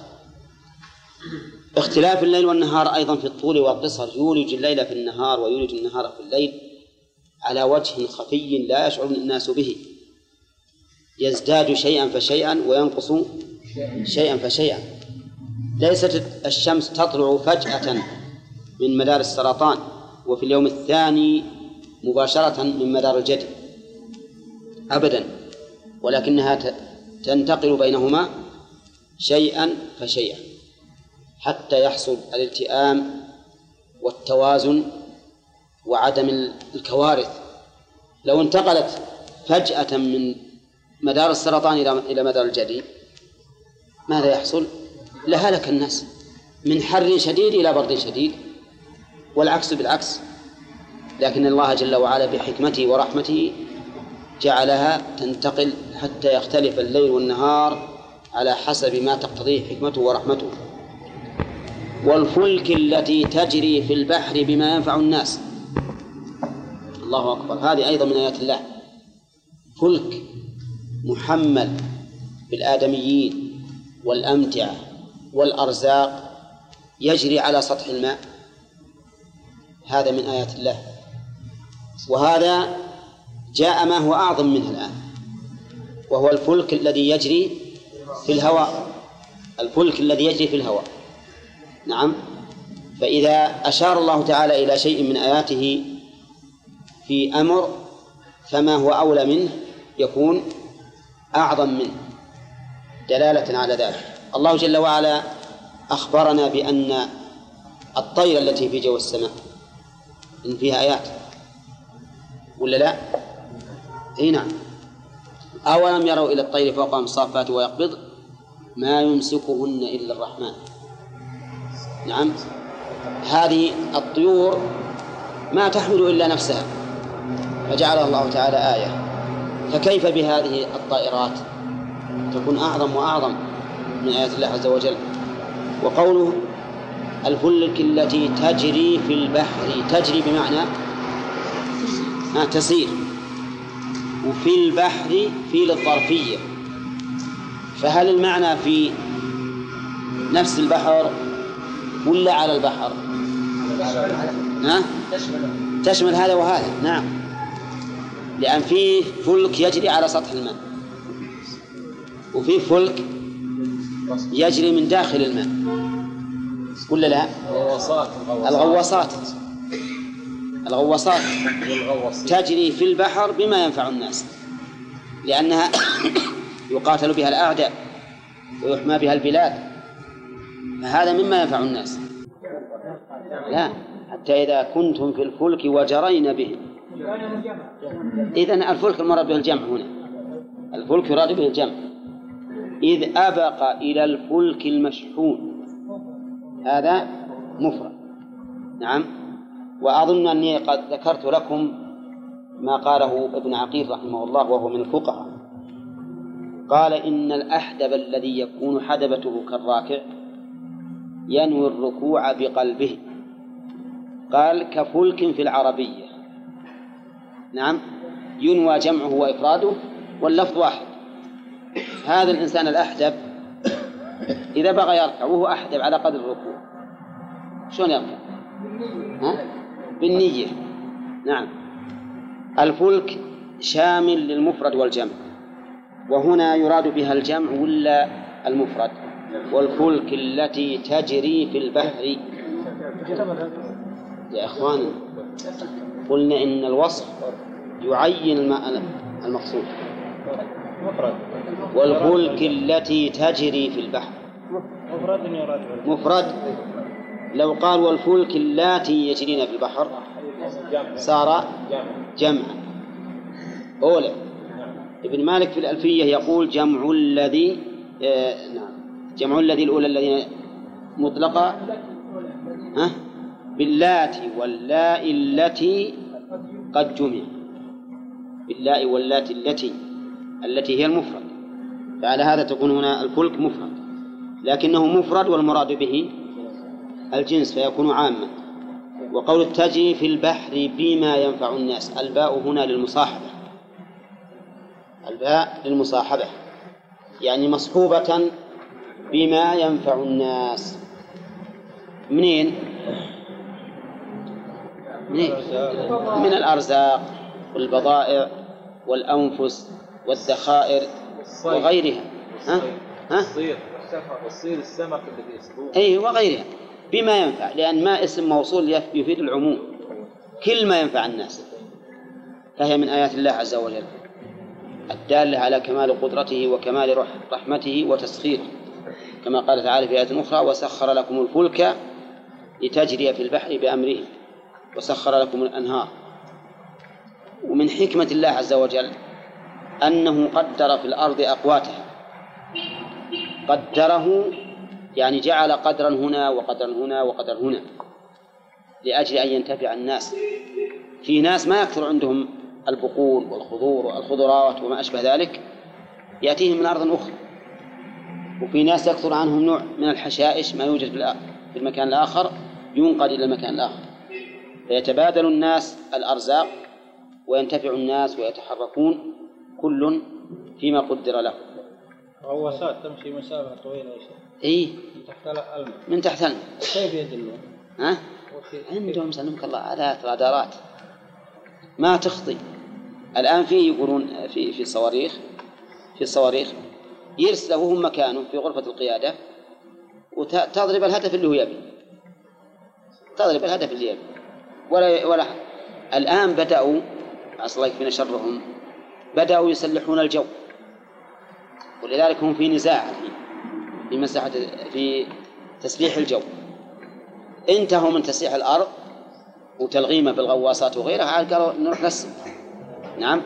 اختلاف الليل والنهار أيضا في الطول والقصر، يولج الليل في النهار ويولج النهار في الليل على وجه خفي لا يشعر الناس به، يزداد شيئا فشيئا وينقص شيئا فشيئا. ليست الشمس تطلع فجأة من مدار السرطان وفي اليوم الثاني مباشرة من مدار الجدي أبدا، ولكنها تنتقل بينهما شيئا فشيئا حتى يحصل الالتئام والتوازن وعدم الكوارث. لو انتقلت فجأة من مدار السرطان إلى مدار الجدي ماذا يحصل؟ لهلك الناس من حر شديد إلى برد شديد، والعكس بالعكس. لكن الله جل وعلا بحكمته ورحمته جعلها تنتقل حتى يختلف الليل والنهار على حسب ما تقتضيه حكمته ورحمته. والفلك التي تجري في البحر بما ينفع الناس، الله أكبر، هذه أيضا من آيات الله. فلك محمل بالآدميين والأمتعة والأرزاق يجري على سطح الماء، هذا من آيات الله. وهذا جاء ما هو أعظم منه الآن، وهو الفلك الذي يجري في الهواء، الفلك الذي يجري في الهواء. نعم. فإذا أشار الله تعالى إلى شيء من آياته في أمر فما هو أولى منه يكون أعظم منه دلالة على ذلك. الله جل وعلا أخبرنا بأن الطير التي في جو السماء إن فيها آيات ولا لا؟ أي نعم. أولم يروا إلى الطير فوقهم الصافات ويقبض ما يمسكهن إلا الرحمن. نعم، هذه الطيور ما تحمل إلا نفسها فجعلها الله تعالى آية، فكيف بهذه الطائرات تكون أعظم وأعظم من آيات الله عز وجل. وقوله الفلك التي تجري في البحر، تجري بمعنى تسير، وفي البحر في للظرفية، فهل المعنى في نفس البحر ولا على البحر؟ تشمل هذا وهذا. نعم، لأن فيه فلك يجري على سطح الماء وفيه فلك يجري من داخل الماء ولا لا؟ الغواصات تجري في البحر بما ينفع الناس، لأنها يقاتل بها الأعداء ويحمى بها البلاد، فهذا مما ينفع الناس. لا، حتى إذا كنتم في الفلك وجرين به، إذن الفلك المراد به الجمع هنا، الفلك يراد به الجمع. إذ أبق إلى الفلك المشحون، هذا مفرد. نعم. وأظن أني قد ذكرت لكم ما قاله ابن عقيل رحمه الله وهو من الفقهاء، قال إن الأحدب الذي يكون حدبته كالراكع ينوي الركوع بقلبه، قال كفلك في العربية. نعم، ينوى جمعه وإفراده واللفظ واحد. هذا الإنسان الأحدب إذا بغى يركع وهو أحدب على قدر الركوع شلون يركع؟ بالنية. نعم. الفلك شامل للمفرد والجمع، وهنا يراد بها الجمع ولا المفرد؟ والفلك التي تجري في البحر. يا إخوان، قلنا إن الوصف يعين المقصود. والفلك التي تجري في البحر مفرد. لو قال والفلك اللاتي يجرين في البحر صار جمعا. أولى ابن مالك في الألفية يقول جمع الذي جمع الذي الأولى الذين مطلقة باللاتي واللاء التي قد جمع، باللاء واللاتي التي هي المفرد، فعلى هذا تكون هنا الفلك مفرد، لكنه مفرد والمراد به الجنس فيكون عاما. وقول التجري في البحر بما ينفع الناس، الباء هنا للمصاحبة، الباء للمصاحبة يعني مصحوبة بما ينفع الناس. منين؟ من الأرزاق والبضائع والأنفس والذخائر وغيرها. والصيد السمك الذي يصطادون. أي وغيرها بما ينفع، لأن ما اسم موصول يفيد العموم، كل ما ينفع الناس، فهي من آيات الله عز وجل الدالة على كمال قدرته وكمال رحمته وتسخيره، كما قال تعالى في آية أخرى وسخر لكم الفلك لتجري في البحر بأمره وسخر لكم الأنهار. ومن حكمة الله عز وجل أنه قدر في الأرض أقواتها، قدره يعني جعل قدرا هنا وقدرا هنا وقدرا هنا لأجل أن ينتفع الناس. في ناس ما يكثر عندهم البقول والخضروات وما أشبه ذلك، يأتيهم من أرض أخرى، وفي ناس يكثر عنهم نوع من الحشائش ما يوجد في المكان الآخر ينقل إلى المكان الآخر، فيتبادل الناس الأرزاق وينتفع الناس ويتحركون كل فيما قدر له. غواصات تمشي مسافة طويلة يا شيخ. إيه من تحت الماء. كيف يدلون؟ عندهم سلمك الله عادات رادارات ما تخطي. الآن فيه يقولون في الصواريخ يرسله وهم مكانه في غرفة القيادة وتضرب الهدف اللي هو يبي، تضرب الهدف اللي يبي ولا. الآن بدأوا الله يكفينا شرهم، بدأوا يسلحون الجو، ولذلك هم في نزاع في مساحة في تسليح الجو، انتهوا من تسيح الأرض وتلغيمه بالغواصات وغيرها، عاد قالوا نروح نسم. نعم.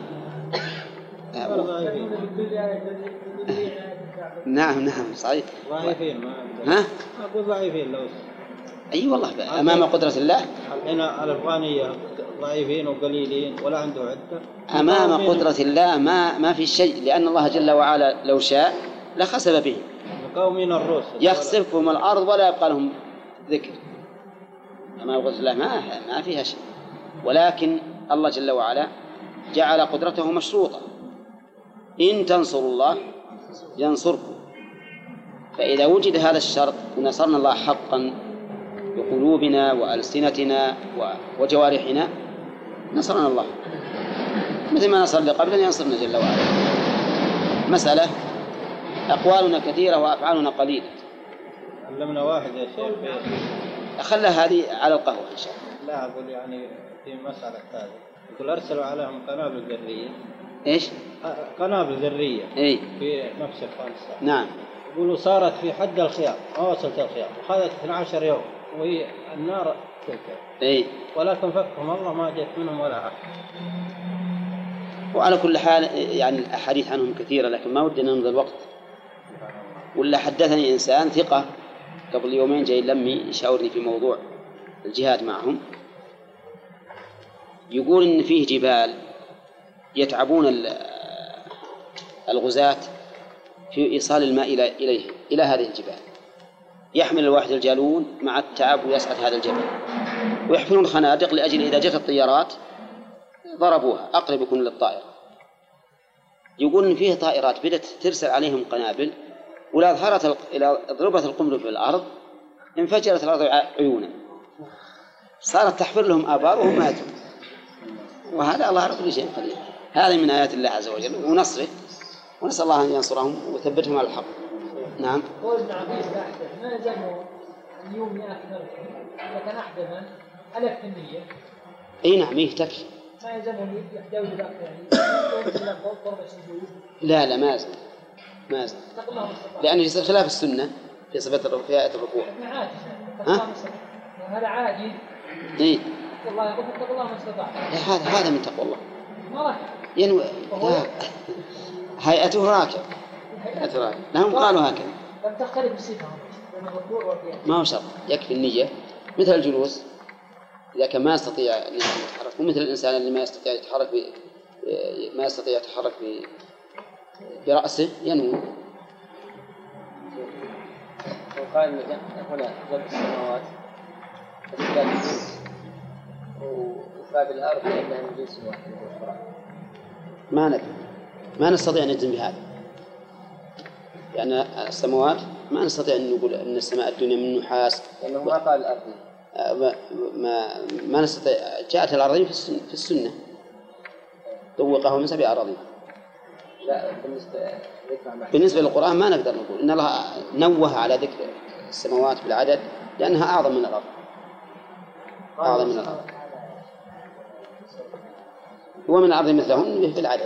نعم صحيح. ضعيفين ما ها؟ أقول ضعيفين لو أي والله أمام قدرة الله. هنا الأفغانية ضعيفين وقليلين ولا عنده عدة. أمام قدرة الله ما في شيء، لأن الله جل وعلا لو شاء لخسف بهم. مقاومين الروس يخسفهم الأرض ولا يبقى لهم ذكر. أمام قدرة الله ما فيها شيء، ولكن الله جل وعلا جعل قدرته مشروطة. إن تنصروا الله ينصركم. فإذا وجد هذا الشرط ونصرنا الله حقا بقلوبنا وألسنتنا وجوارحنا نصرنا الله، مثل ما نصر قبل أن ينصرنا جل وعلا. مسألة أقوالنا كثيرة وأفعالنا قليلة. علمنا واحد يا شيخ أخلها هذه على القهوة إن شاء الله. لا أقول يعني في مسألة هذه، يقول أرسلوا عليهم قنابل ذرية. إيش؟ قنابل ذرية. إيه؟ في نفس أفغانستان. نعم. يقولوا صارت في حد الخيار، ما وصلت الخيار، وخذت 12 يوم وهي النار تلك. إيه؟ ولكن فكهم الله ما جت منهم ولا أحد. وعلى كل حال يعني الأحاديث عنهم كثيرة، لكن ما ودنا نمضي الوقت. ولا حدثني إنسان ثقة قبل يومين جاي لمي يشاورني في موضوع الجهاد معهم، يقول إن فيه جبال يتعبون الغزاة في إيصال الماء إلى هذه الجبال، يحمل الواحد الجالون مع التعب ويصعد هذا الجبل، ويحفرون خنادق لأجل إذا جت الطيارات ضربوها أقرب يكون للطائرة. يقول إن فيه طائرات بدأت ترسل عليهم قنابل، ولا ظهرت إلى ضربت القنبلة في الأرض انفجرت الأرض عيونا، صارت تحفر لهم آبار وهم ماتوا. وهذا الله على كل شيء قدير. هذه من آيات الله عز وجل ونصره، ونسأل الله أن ينصرهم ويثبتهم على الحق. نعم. قول ابن عبيد ما يلزمه اليوم يأكل إذا كان أحدثا ألف في النية. أي نعم يهتك. ما يلزمه يحتوي بأكل يعني قرب السجود. لا ما يلزم لأنه يصير خلاف السنة في صفة آية الركوع. هذا عادي. إيه. والله يقول اتقوا الله ما استطعتم. هذا من تقوى الله. ما راح. ينوي. هيئته راكب. لهم قالوا هكذا. لم تختلف الصفة بين الركوع والقيام. ما هو شرط، يكفي النية. مثل الجلوس إذا كان ما يستطيع أن يتحرك، ومثل الإنسان اللي ما يستطيع يتحرك برأسه ينوي. وقال هنا جنب السماوات إثبات الجنس وإثبات الأرض لأنها من جنس واحد. ما نستطيع أن نجزم بهذا، لأن السماوات ما نستطيع أن نقول أن السماء الدنيا من نحاس، لأنه ما قال الأرض. ما نستطيع. جاءت الأراضين في السنة طوقه من 7 أراضين. لا بالنسبة للقرآن ما نقدر نقول إن الله نوه على ذكر السماوات بالعدد لأنها أعظم من الأرض. ومن الأرض مثلهن في العدد.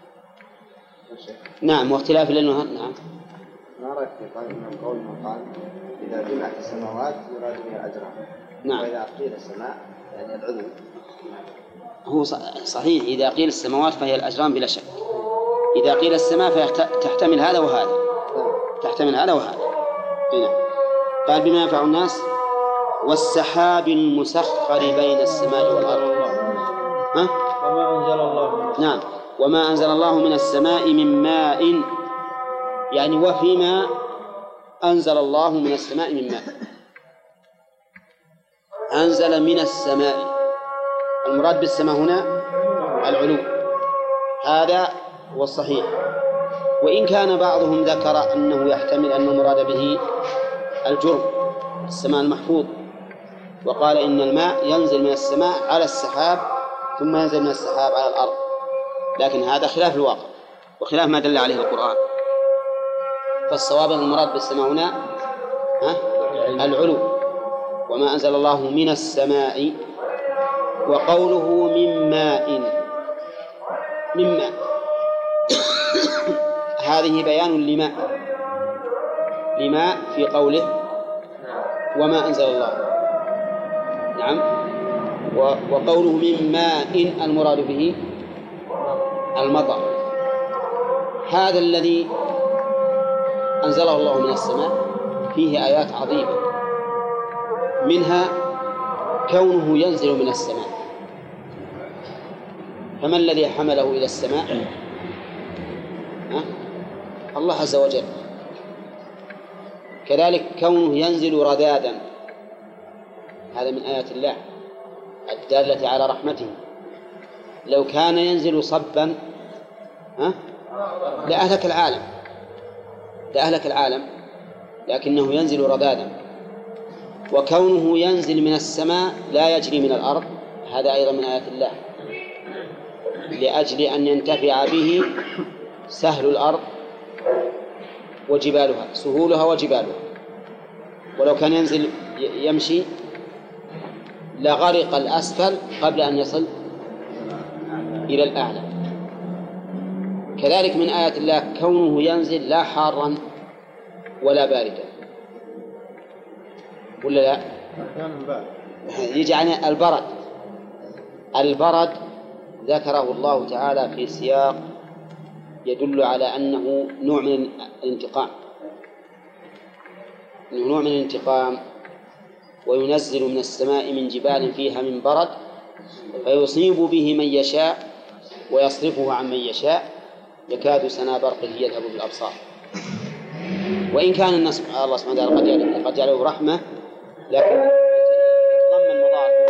نعم. واختلاف لأنه نعم. ما رأيك من قول من قال إذا جمعت السماوات يراد بها الأجرام. نعم. وإذا قيل السماء يعني العلو. هو صحيح، إذا قيل السماوات فهي الأجرام بلا شك. إذا قيل السماء فتحتمل هذا وهذا. تحتمل هذا وهذا. هنا قال بما ينفع الناس والسحاب المسخر بين السماء والأرض. ها؟ وما أنزل الله. نعم. وما أنزل الله من السماء من ماء، يعني وفيما أنزل الله من السماء من ماء. أنزل من السماء، المراد بالسماء هنا العلو، هذا هو الصحيح. وإن كان بعضهم ذكر أنه يحتمل أن المراد به الجرم، السماء المحفوظ، وقال إن الماء ينزل من السماء على السحاب ثم ينزل من السحاب على الأرض، لكن هذا خلاف الواقع وخلاف ما دل عليه القرآن. فالصواب أن المراد بالسماء هنا العلو، وما أنزل الله من السماء، وقوله من ماء هذه بيان لماء في قوله وما أنزل الله. نعم. وقوله من ماء المراد به المطر، هذا الذي أنزله الله من السماء فيه آيات عظيمة، منها كونه ينزل من السماء، فما الذي حمله إلى السماء؟ الله عز وجل. كذلك كونه ينزل رذاذا، هذا من آيات الله الدالة على رحمته. لو كان ينزل صبا لأهلك العالم، لكنه ينزل رذاذا. وكونه ينزل من السماء لا يجري من الأرض، هذا أيضا من آيات الله، لأجل أن ينتفع به سهل الأرض وجبالها، سهولها وجبالها. ولو كان ينزل يمشي لغرق الأسفل قبل أن يصل إلى الأعلى. كذلك من آيات الله كونه ينزل لا حارا ولا باردا، ولا لا؟ يجي عن البرد ذكره الله تعالى في سياق يدل على أنه نوع من الانتقام، وينزل من السماء من جبال فيها من برد فيصيب به من يشاء ويصرفه عن من يشاء، يكاد سنا برقه يذهب بالأبصار. وإن كان الناس الله سبحانه وتعالى قد جعله رحمة، لكن يتضمن مضاعف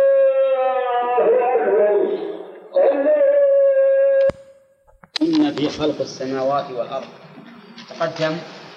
إن في خلق السماوات والأرض. تقدم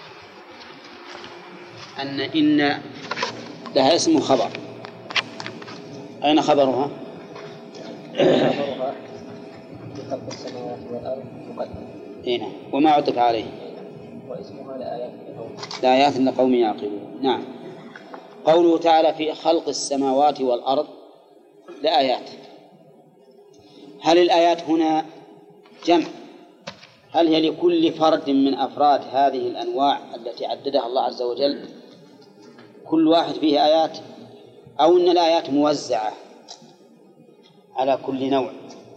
إن لها اسم خبر. أين خبرها؟ خبرها في خلق السماوات والأرض مقدم. هنا وما عطف عليه واسمها لآيات لقوم يعقلون. نعم. قوله تعالى في خلق السماوات والأرض لآيات، هل الآيات هنا جمع؟ هل هي لكل فرد من أفراد هذه الأنواع التي عددها الله عز وجل كل واحد فيه آيات، أو أن الآيات موزعة على كل نوع،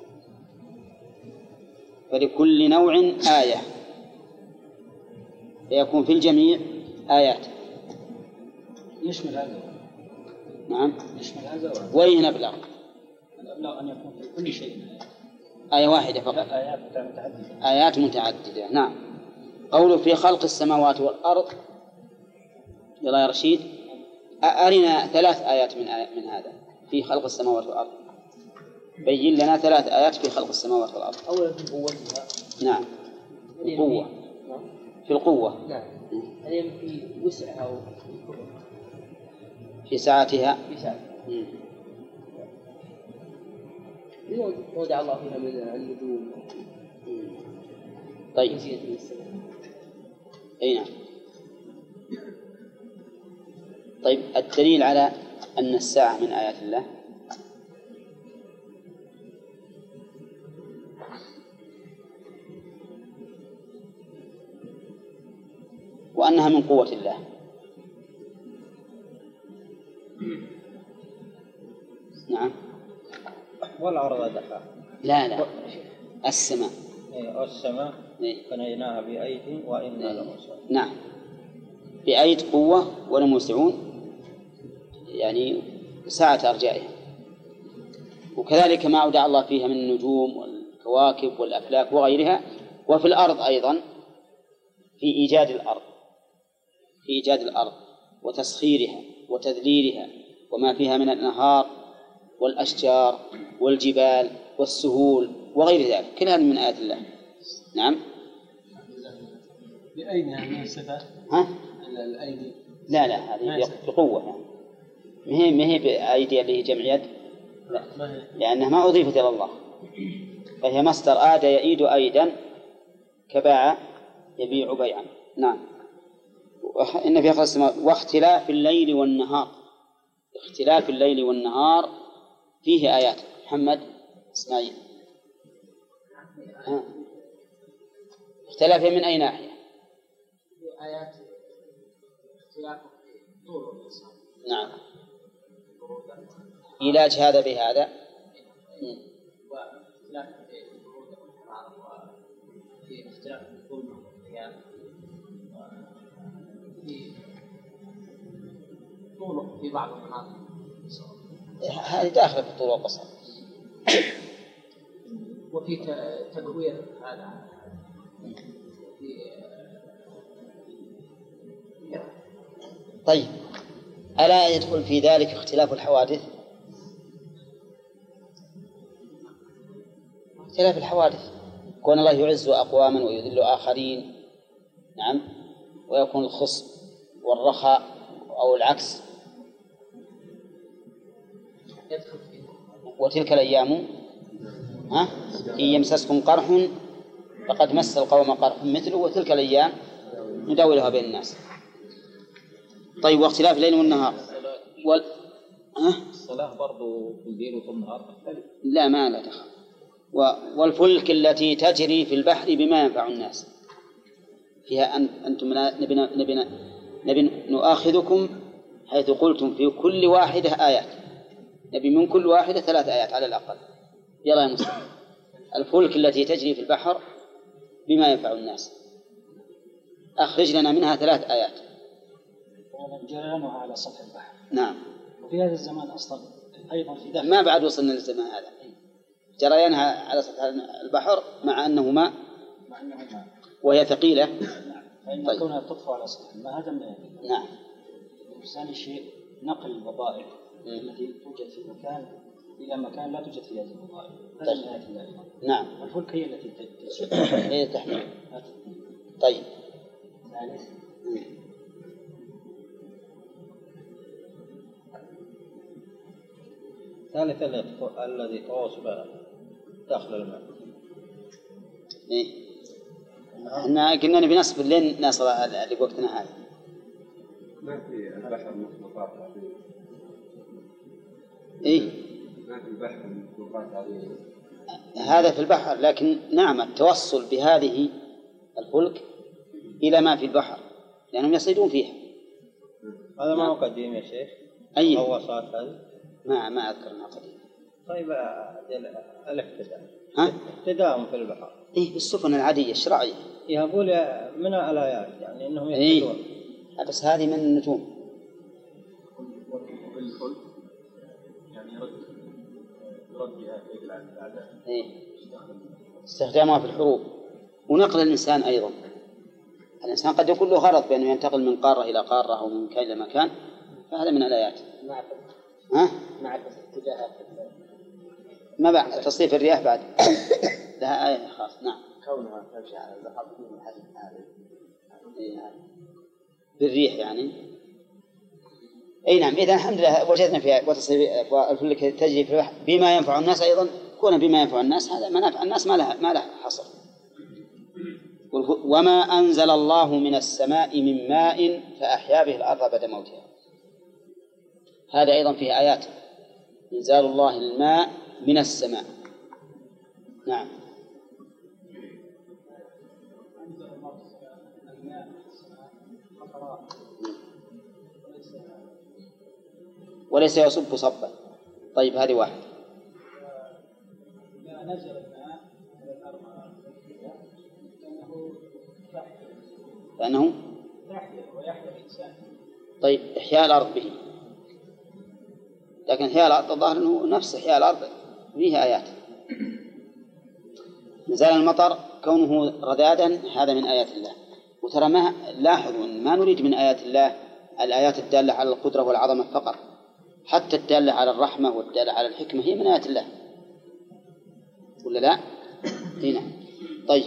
فلكل نوع آية فيكون في الجميع آيات؟ يشمل هذا. نعم يشمل هذا. وين نبلغ؟ الأبلغ أن يكون في كل شيء آية واحدة فقط. آيات متعددة. آيات متعددة. نعم. قوله في خلق السماوات والأرض. يلا يا رشيد أرنا 3 آيات من هذا في خلق السماوات والأرض. بين لنا 3 آيات في خلق السماوات والأرض. أولا في قوتها. نعم. القوة. في القوة. نعم. هذه في وسعها في ساعتها. في ساعتها. ودع الله فيها من النجوم. طيب. أي نعم. طيب الدليل على أن الساعة من آيات الله. وأنها من قوة الله. نعم. والأرض دحاها. لا السماء. السماء بنيناها بأيد وإنا لموسعون. نعم بأيد قوة ولموسعون، يعني ساعة أرجائها. وكذلك ما أودع الله فيها من النجوم والكواكب والأفلاك وغيرها. وفي الأرض أيضا في إيجاد الأرض وتسخيرها وتذليلها وما فيها من الأنهار والأشجار والجبال والسهول وغير ذلك، كل هذا من آيات الله. نعم. بأيدي من صفة. الأيدي. لا هذه بقوة، ما هي بأيدي اللي هي جمع يد، لأنها ما أضيفت إلى الله، فهي مصدر آد يأيد أيدا كباع يبيع بيعا. نعم. إن في خلق السماوات واختلاف الليل والنهار. اختلاف الليل والنهار فيه آيات. محمد إسماعيل. اختلاف من أي ناحية؟ آيات اختلاف طول الإنسان. نعم. علاج هذا بهذا. في اختلاف الظلم والقيام طول في بعض المناطق هذه داخلة في الطول والقصر. وفي تكوير هذا طيب ألا يدخل في ذلك اختلاف الحوادث؟ اختلاف الحوادث كون الله يعز أقواما ويذل آخرين، نعم، ويكون الخصب والرخاء أو العكس. وتلك الأيام إن يمسسكم قرح فقد مس القوم قرح مثله وتلك الأيام نداولها بين الناس. طيب واختلاف الليل والنهار الصلاة برضو في الليل وفي النهار لا ما لا دخل. والفلك التي تجري في البحر بما ينفع الناس فيها أنتم نبي نؤاخذكم حيث قلتم في كل واحدة آيات، نبي من كل واحدة 3 آيات على الأقل. يلا يا مسلم، الفلك التي تجري في البحر بما ينفع الناس أخرج لنا منها 3 آيات. جريانها على سطح البحر. نعم. وفي هذا الزمان أصلا أيضا في داخل ما بعد وصلنا للزمان هذا جريانها على سطح البحر مع أنه ماء وهي ثقيلة. نعم. فإن كونها تطفو على سطح الماء هذا ما يكفي. نعم. ثاني شيء نقل البضائع التي توجد في مكان إلى مكان لا توجد فيه هذه البضائع. هذا من آيات الله. نعم. الفلك هي التي هي تحمل. طيب. ثالثا الذي تواصل داخل الماء. إيه. إحنا قلنا نبي نصب لين نصل اللي وقتنا هذا. ما في البحر مخلوقات عظيمة. إيه. ما في البحر مخلوقات عظيمة. هذا في البحر، لكن نعم التوصل بهذه الفلك إلى ما في البحر لأنهم يصيدون فيها. هذا ما هو قديم يا شيخ؟ أي غواصات هذه؟ ما أذكر أنها قديم. طيب الاقتداء. اقتداء في البحر. إيه بالسفن العادية الشرعية. يهبون من الآيات يعني إنهم يقتدون. إيه. بس هذه من النجوم. بالفلك يعني يرد بها كيد الأعداء. إيه. استخدامها في الحروب ونقل الإنسان أيضا. الإنسان قد يكون له غرض بأنه ينتقل من قارة إلى قارة أو من مكان إلى مكان، فهذا من الآيات. معرفة اتجاهات ما بعد تصريف الرياح بعد لها آية خاصة. نعم. كونها تمشي على البحر بدون حد هذا. بالريح يعني. أي نعم. إذا الحمد لله وجدنا فيها وتصريف الفلك تجري في البحر بما ينفع الناس أيضا. كون بما ينفع الناس هذا منافع الناس ما لها حصر. وما أنزل الله من السماء من ماء فأحيا به الأرض بعد موتها. هذا أيضا فيه آيات إنزال الله الماء من السماء. نعم. وليس يصب صبا. طيب هذه واحد. نزل الماء على الأرض فأنه ويحيى الإنسان. طيب إحياء الأرض به، لكن إحياء الأرض الظاهر أنه نفس إحياء الأرض فيه آيات. نزال المطر كونه رذاذا هذا من آيات الله. وترى ما لاحظوا أن ما نريد من آيات الله الآيات الدالة على القدرة والعظمة فقط، حتى الدالة على الرحمة والدالة على الحكمة هي من آيات الله ولا لا؟ هنا. طيب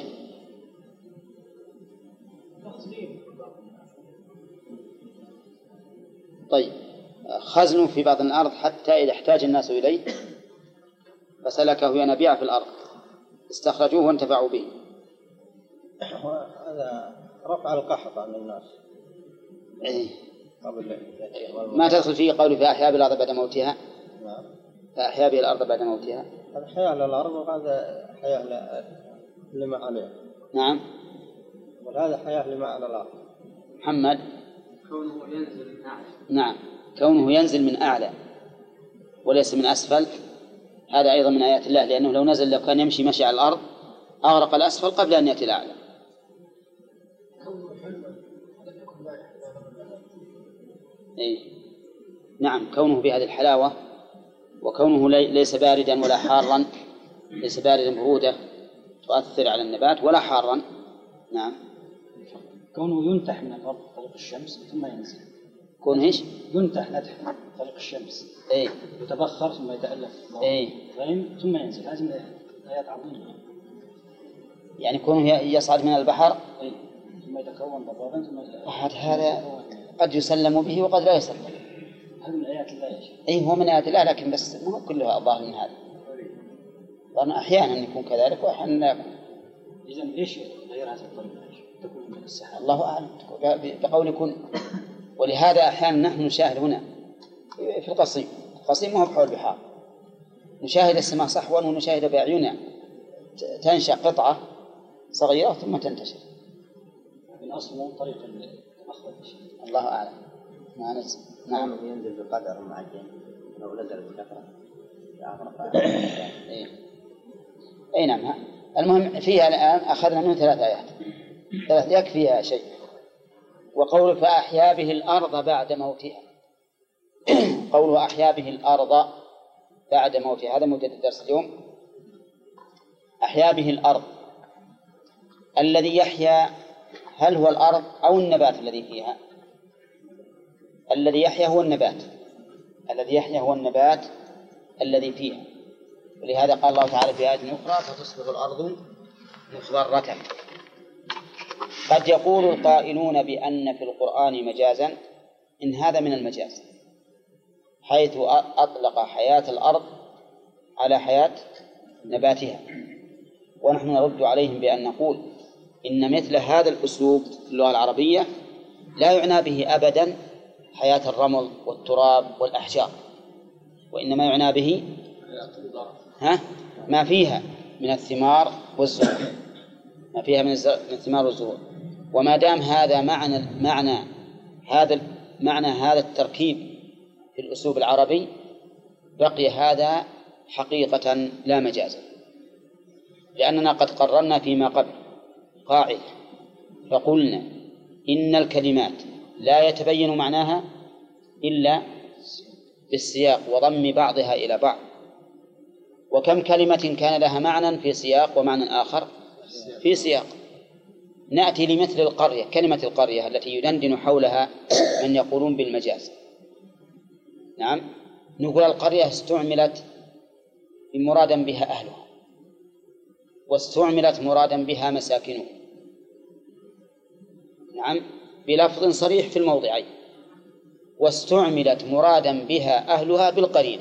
خزنوا في بعض الأرض حتى إذا احتاج الناس إليه فسلكه ينابيع في الأرض استخرجوه وانتفعوا به. هذا رفع القحط عن الناس. إيه. ما تدخل فيه قول فأحيا بالأرض بعد موتها. نعم. فأحيا به الأرض بعد موتها. هذا حياة للأرض وهذا حياة لما عليها. نعم. وهذا حياة لما على الأرض. محمد. كونه ينزل من أعلى. نعم. كونه ينزل من أعلى. وليس من أسفل، هذا أيضا من آيات الله، لأنه لو نزل لو كان يمشي مشي على الأرض أغرق الأسفل قبل أن يأتي الأعلى. إيه؟ نعم، كونه بهذه الحلاوة وكونه ليس باردا ولا حارا، ليس باردا برودة تؤثر على النبات ولا حارا. نعم. كونه ينتح من الأرض طريق الشمس ثم ينزل. كونه إيش؟ ينتح نتح طريق الشمس. إيه؟ يتبخر ثم يتألف. إيه؟ ثم ينزل. هذه آيات عظيمة. يعني كونه يصعد من البحر. إيه؟ ثم يتكون ضبابا ثم هذا قد يسلم به وقد لا يسلم. هذا من آيات الله يا شيخ. إيه هو من آيات الله، لكن بس مو كلها الظاهر من هذا. لأن أحيانا يكون كذلك وأحيانا لا يكون. إذن إيش غير هذا الطريق؟ تكون من السحاب. الله أعلم بقول كن. ولهذا أحيانا نحن نشاهد هنا في القصيم ما هو بحول البحار، نشاهد السماء صحوا ونشاهد بأعيننا تنشأ قطعة صغيرة ثم تنتشر. من أصل طريق المخرج. الله أعلم. نعم. ينزل بقدر معين لو نزل بكثرة. أي نعم. المهم فيها الآن أخذنا منه 3 آيات، 3 يكفيها شيء. وقوله فأحيا به الأرض بعد موتها. قوله أحيا به الأرض بعد موتها، هذا موجود الدرس اليوم. أحيا به الأرض، الذي يحيا هل هو الأرض أو النبات الذي فيها؟ الذي يحيا هو النبات، الذي يحيا هو النبات الذي فيها. ولهذا قال الله تعالى في آية أخرى فتصبح الأرض مخضرة. قد يقول القائلون بأن في القرآن مجازا، إن هذا من المجاز، حيث أطلق حياة الأرض على حياة نباتها. ونحن نرد عليهم بأن نقول إن مثل هذا الأسلوب في اللغة العربية لا يعنى به أبدا حياة الرمل والتراب والأحجار، وإنما يعنى به ما فيها من الثمار والزروع، ما فيها من الثمار والزروع. وما دام هذا معنى هذا التركيب في الأسلوب العربي بقي هذا حقيقة لا مجازا، لأننا قد قررنا فيما قبل قاعدة فقلنا إن الكلمات لا يتبين معناها إلا بالسياق وضم بعضها إلى بعض. وكم كلمة كان لها معنى في سياق ومعنى آخر في سياق. نأتي لمثل القرية، كلمة القرية التي يدندن حولها من يقولون بالمجاز. نعم، نقول القرية استعملت مرادا بها أهلها، واستعملت مرادا بها مساكنها، نعم، بلفظ صريح في الموضعين، واستعملت مرادا بها أهلها بالقرينة.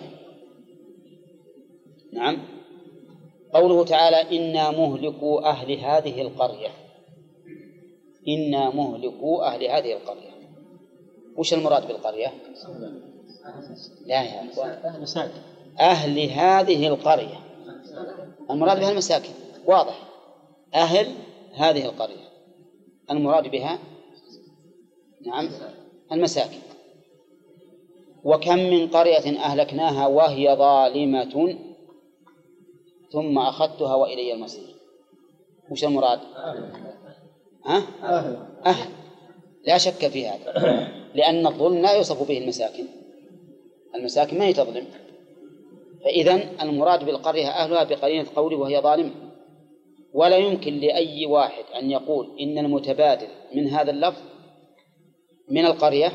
نعم. قوله تعالى إنا مهلكوا أهل هذه القرية، إنا مهلكوا أهل هذه القرية، وش المراد بالقرية؟ لا يا أخوان، أهل هذه القرية، المراد بها المساكن، واضح. أهل هذه القرية المراد بها نعم المساكن. وكم من قرية أهلكناها وهي ظالمة ثم أخذتها وإلي المصير. وش المراد؟ أهل، لا شك في هذا، لأن الظلم لا يوصف به المساكن، المساكن ما هي تظلم. فإذن المراد بالقرية أهلها بقرينة قوله وهي ظالمة. ولا يمكن لأي واحد أن يقول إن المتبادل من هذا اللفظ من القرية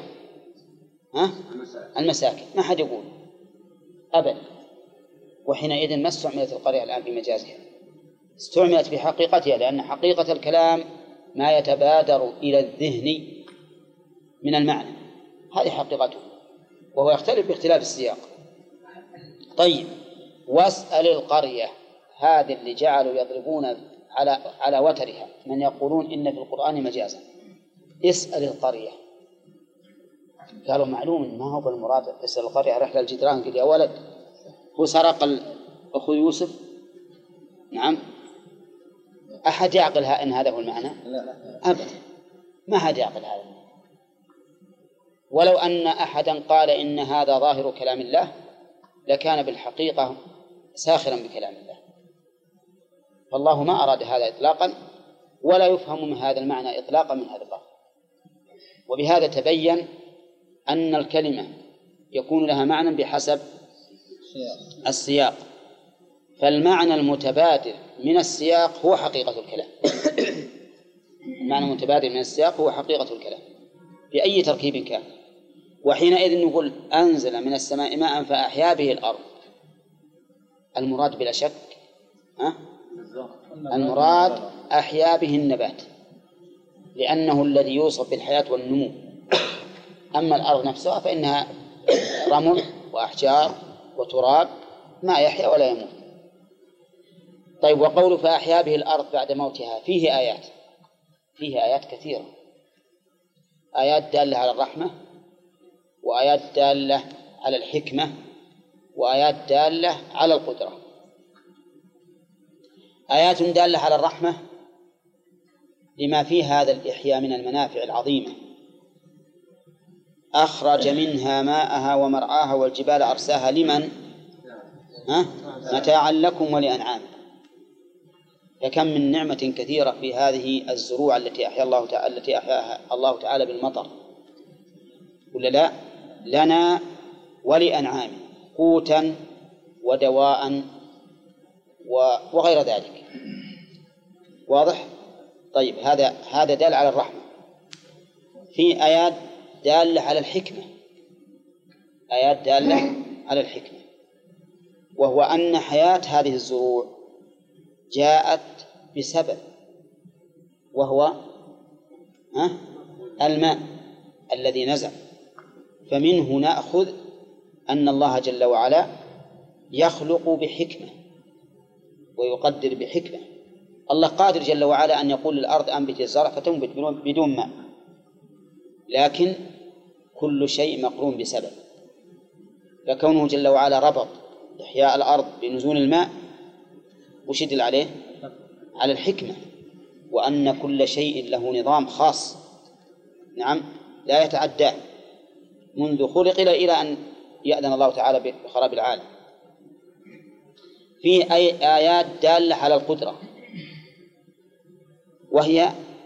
المساكن، ما حد يقول أبدا. وحينئذ ما استعملت القرية الآن بمجازها، استعملت بحقيقتها، لأن حقيقة الكلام ما يتبادر إلى الذهن من المعنى، هذه حقيقته، وهو يختلف باختلاف السياق. طيب، واسأل القرية، هذه اللي جعلوا يضربون على وترها من يقولون إن في القرآن مجازا، اسأل القرية. قالوا معلوم ما هو بالمراد اسأل القرية رحلة الجدران، قال يا ولد هو سرق أخو يوسف؟ نعم. أحد يعقل إن هذا هو المعنى؟ أبدا، ما أحد يعقل هذا. ولو أن أحدا قال إن هذا ظاهر كلام الله لكان بالحقيقة ساخرا بكلام الله، فالله ما أراد هذا إطلاقا، ولا يفهم من هذا المعنى إطلاقا من هذا اللفظ. وبهذا تبين أن الكلمة يكون لها معنى بحسب السياق، فالمعنى المتبادر من السياق هو حقيقة الكلام. المعنى المتبادر من السياق هو حقيقة الكلام بأي تركيب كان. وحينئذ نقول أنزل من السماء ماء فأحيا به الأرض، المراد بلا شك المراد أحيا به النبات، لأنه الذي يوصف بالحياة والنمو. أما الأرض نفسها فإنها رمل وأحجار وتراب ما يحيا ولا يموت. طيب، وقول فأحيا به الأرض بعد موتها فيه آيات كثيرة، آيات دالة على الرحمة، وآيات دالة على الحكمة، وآيات دالة على القدرة. آيات دالة على الرحمة لما في هذا الإحياء من المنافع العظيمة. أخرج منها ماءها ومرعاها والجبال أرساها لمن؟ متاعا لكم ولأنعامكم. فكم من نعمة كثيرة في هذه الزروع التي أحياها الله تعالى بالمطر، ولا لا؟ لنا ولأنعامنا قوتا ودواء وغير ذلك. واضح؟ طيب، هذا دال على الرحمة. في آيات دالة على الحكمة، آيات دالة على الحكمة، وهو أن حياة هذه الزروع جاءت بسبب، وهو الماء الذي نزل. فمنه نأخذ أن الله جل وعلا يخلق بحكمة ويقدر بحكمة. الله قادر جل وعلا أن يقول للأرض أنبت الزرع فتنبت بدون ماء، لكن كل شيء مقرون بسبب. فكونه جل وعلا ربط إحياء الأرض بنزول الماء وشدل عليه على الحكمة، وأن كل شيء له نظام خاص نعم لا يتعدى منذ خلق إلى أن يأذن الله تعالى بخراب العالم. في آيات دالة على القدرة، وهي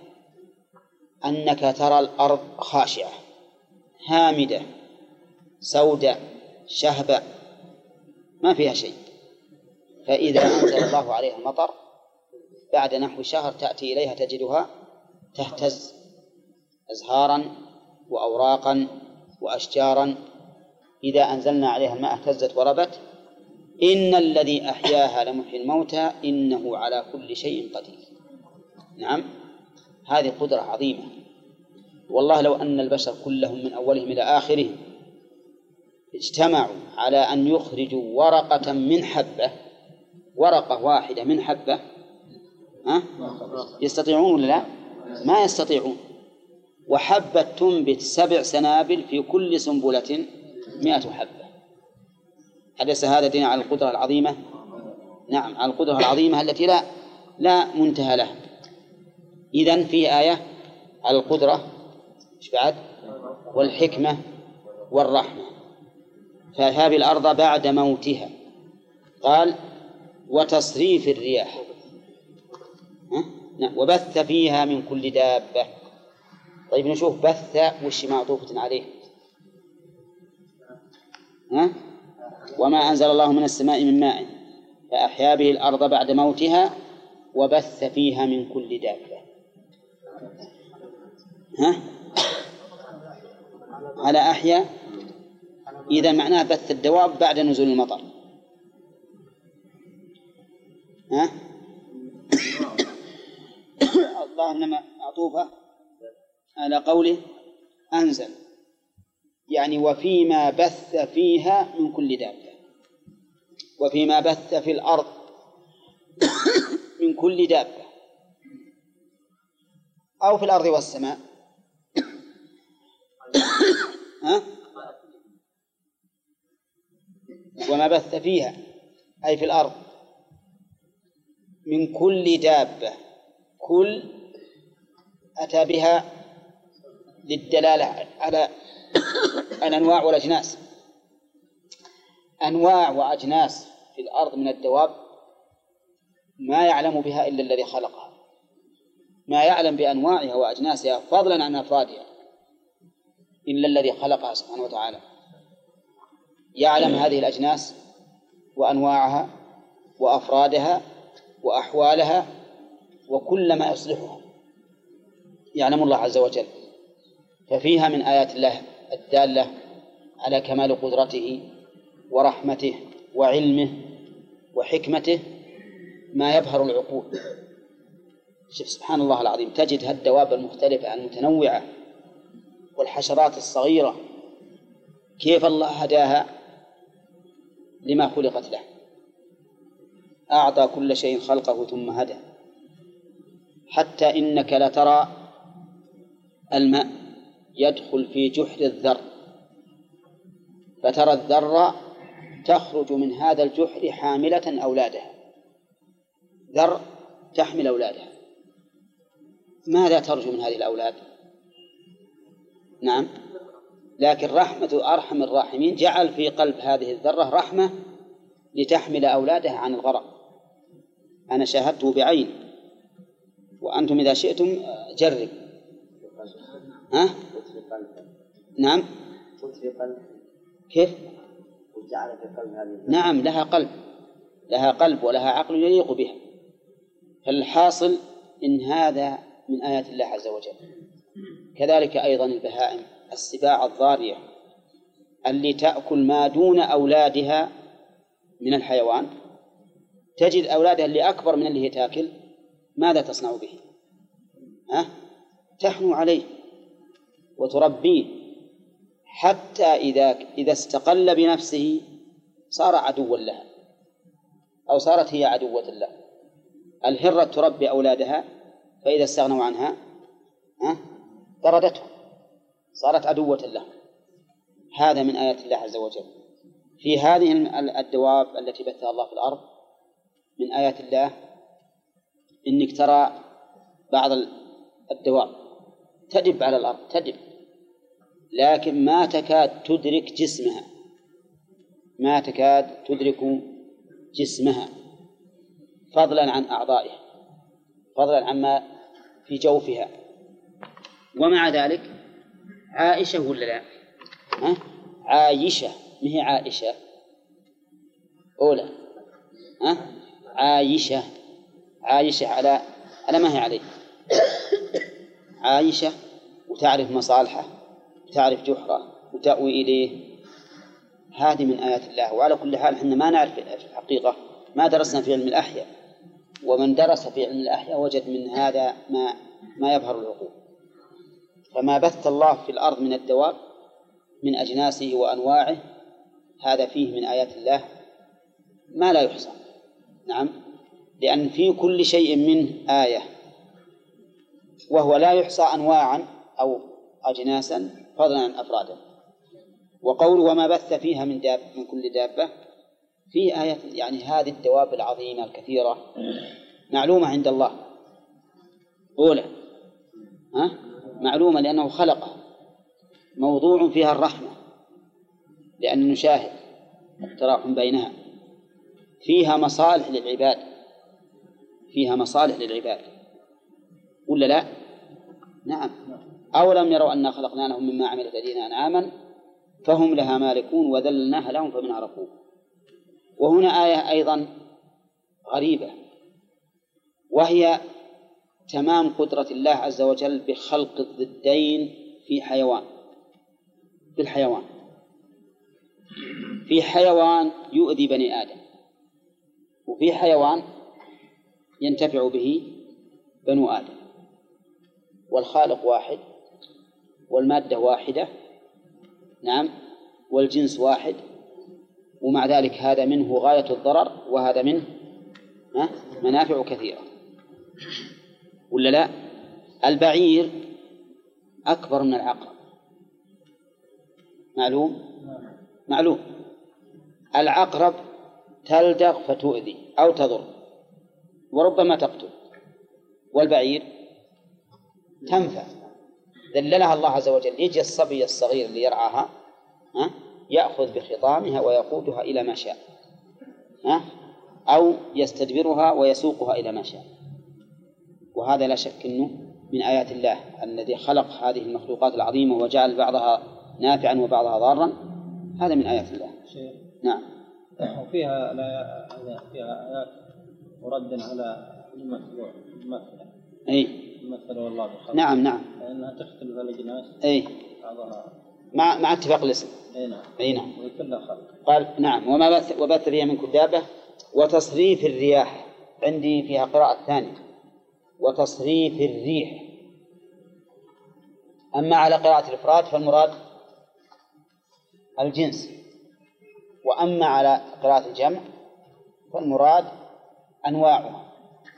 أنك ترى الأرض خاشعة هامدة سوداء شهبة ما فيها شيء، فإذا أنزل الله عليها المطر بعد نحو شهر تأتي إليها تجدها تهتز أزهارا وأوراقا وأشجارا. إذا أنزلنا عليها الماء اهتزت وربت. إن الذي أحياها لمحيي الموتى إنه على كل شيء قدير. نعم، هذه قدرة عظيمة. والله لو أن البشر كلهم من أولهم إلى آخرهم اجتمعوا على أن يخرجوا ورقة من حبة، ورقة واحدة من حبة، يستطيعون ولا لا؟ ما يستطيعون. وحبة تنبت 7 سنابل في كل سنبلة 100 حبة. حدث هذا دين على القدرة العظيمة. نعم، على القدرة العظيمة التي لا منتهى لها. إذن في آية على القدرة إيش بعد؟ والحكمة والرحمة. فأحيا الأرض بعد موتها، قال وتصريف الرياح، وبث فيها من كل دابة. طيب نشوف بث وش معطوفة عليه. وما أنزل الله من السماء من ماء فأحيا به الأرض بعد موتها وبث فيها من كل دابة. على أحيا، إذا معناه بث الدواب بعد نزول المطر. الله إنما معطوفة على قوله أنزل، يعني وفيما بث فيها من كل دابة، وفيما بث في الأرض من كل دابة، أو في الأرض والسماء. وما بث فيها أي في الأرض من كل دابة. كل أتى بها للدلالة على الأنواع والأجناس. أنواع وأجناس في الأرض من الدواب ما يعلم بها إلا الذي خلقها، ما يعلم بأنواعها وأجناسها فضلا عن أفرادها إلا الذي خلقها سبحانه وتعالى. يعلم هذه الأجناس وأنواعها وأفرادها وأحوالها وكل ما يصلحها يعلم الله عز وجل. ففيها من آيات الله الدالة على كمال قدرته ورحمته وعلمه وحكمته ما يبهر العقول. شوف سبحان الله العظيم، تجد هالدواب المختلفة المتنوعة والحشرات الصغيرة كيف الله هداها لما خلقت له. أعطى كل شيء خلقه ثم هدى، حتى إنك لترى الماء يدخل في جحر الذر، فترى الذرة تخرج من هذا الجحر حاملة أولادها، ذر تحمل أولادها. ماذا ترجو من هذه الأولاد؟ نعم، لكن رحمة أرحم الراحمين جعل في قلب هذه الذرة رحمة لتحمل أولادها عن الغرق. أنا شاهدته بعين، وأنتم إذا شئتم جرب. ها؟ نعم. كيف؟ نعم، لها قلب، لها قلب ولها عقل يليق بها. فالحاصل إن هذا من آيات الله عز وجل. كذلك أيضا البهائم، السباع الضارية اللي تأكل ما دون أولادها من الحيوان، تجد أولادها اللي أكبر من اللي هي تأكل، ماذا تصنع به؟ تحنو عليه وتربيه حتى إذا استقل بنفسه صار عدوا لها أو صارت هي عدوة له. الهرة تربي أولادها، فإذا استغنوا عنها طردتهم، صارت عدوة له. هذا من آيات الله عز وجل. في هذه الدواب التي بثها الله في الأرض من آيات الله إنك ترى بعض الدواب تدب على الأرض، تدب، لكن ما تكاد تدرك جسمها، ما تكاد تدرك جسمها، فضلا عن أعضائها، فضلا عما في جوفها. ومع ذلك عائشة ولا لا؟ عايشة، ما هي عائشة أولى، عايشة، عايشة على ما هي عليه، عايشة وتعرف مصالحه وتعرف جحره وتأوي إليه. هذه من آيات الله. وعلى كل حال احنا ما نعرف في الحقيقة، ما درسنا في علم الأحياء، ومن درس في علم الأحياء وجد من هذا ما يبهر العقول. فما بث الله في الأرض من الدواب من أجناسه وأنواعه هذا فيه من آيات الله ما لا يحصى. نعم، لأن في كل شيء منه آية، وهو لا يحصى أنواعا أو أجناسا فضلا عن أفرادا. وقول وما بث فيها من كل دابة فيه آيات، يعني هذه الدواب العظيمة الكثيرة معلومة عند الله. أولى معلومة لأنه خلقها، موضوع فيها الرحمة لأن نشاهد التراحم بينها، فيها مصالح للعباد، فيها مصالح للعباد ولا لا؟ نعم. أولم يروا أنا خلقنا لهم مما عملت أيدينا أنعاما فهم لها مالكون وذللناها لهم فمنها ركوب. وهنا آية أيضا غريبة، وهي تمام قدرة الله عز وجل بخلق الضدين في حيوان، في الحيوان، في حيوان يؤذي بني آدم، وفي حيوان ينتفع به بنو آدم، والخالق واحد والمادة واحدة. نعم، والجنس واحد، ومع ذلك هذا منه غاية الضرر وهذا منه منافع كثيرة ولا لا؟ البعير أكبر من العقرب، معلوم. العقرب تلدغ فتؤذي أو تضر وربما تقتل، والبعير تنفع. ذللها الله عز وجل. يجي الصبي الصغير اللي يرعاها يأخذ بخطامها ويقودها إلى ما شاء، أو يستدبرها ويسوقها إلى ما شاء. وهذا لا شك أنه من آيات الله الذي خلق هذه المخلوقات العظيمة وجعل بعضها نافعا وبعضها ضارا، هذا من آيات الله. نعم. وفيها آيات مرد على الممثلة. الممثلة والله بالخلق. نعم لأنها تختلف الأجناس. بعضها مع اتفاق الاسم. نعم. وكلها خلق. قال نعم. وبث فيها من كل دابة وتصريف الرياح. عندي فيها قراءة ثانية وتصريف الريح. أما على قراءة الإفراد فالمراد الجنس، وأما على قراءة الجمع فالمراد أنواعها.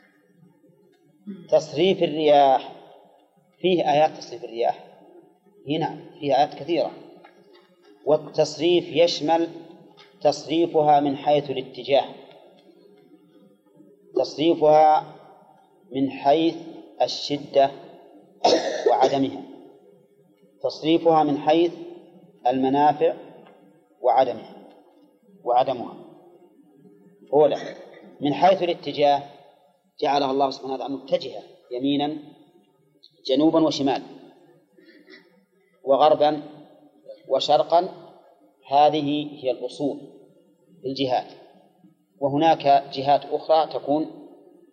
تصريف الرياح فيه آيات تصريف الرياح هنا، فيه آيات كثيرة. والتصريف يشمل تصريفها من حيث الاتجاه، تصريفها من حيث الشدة وعدمها، تصريفها من حيث المنافع وعدمها. أولا من حيث الاتجاه جعلها الله سبحانه وتعالى متجهة يمينا جنوبا وشمالا وغربا وشرقا، هذه هي الأصول في الجهات. وهناك جهات أخرى تكون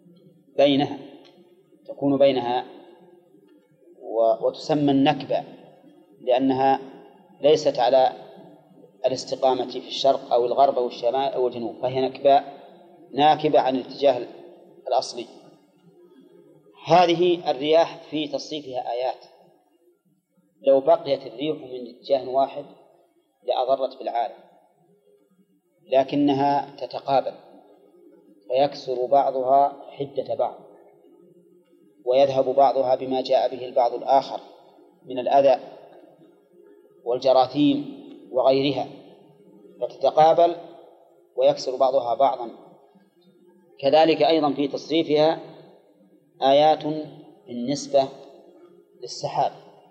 بينها وتسمى النكبة، لأنها ليست على الاستقامة في الشرق أو الغرب أو الشمال أو الجنوب، فهي ناكبة عن الاتجاه الأصلي. هذه الرياح في تصريفها آيات. لو بقيت الريح من اتجاه واحد لأضرت بالعالم، لكنها تتقابل فيكسر بعضها حدة بعض، ويذهب بعضها بما جاء به البعض الآخر من الأذى والجراثيم وغيرها، فتتقابل ويكسر بعضها بعضا. كذلك أيضا في تصريفها آيات بالنسبة للسحاب،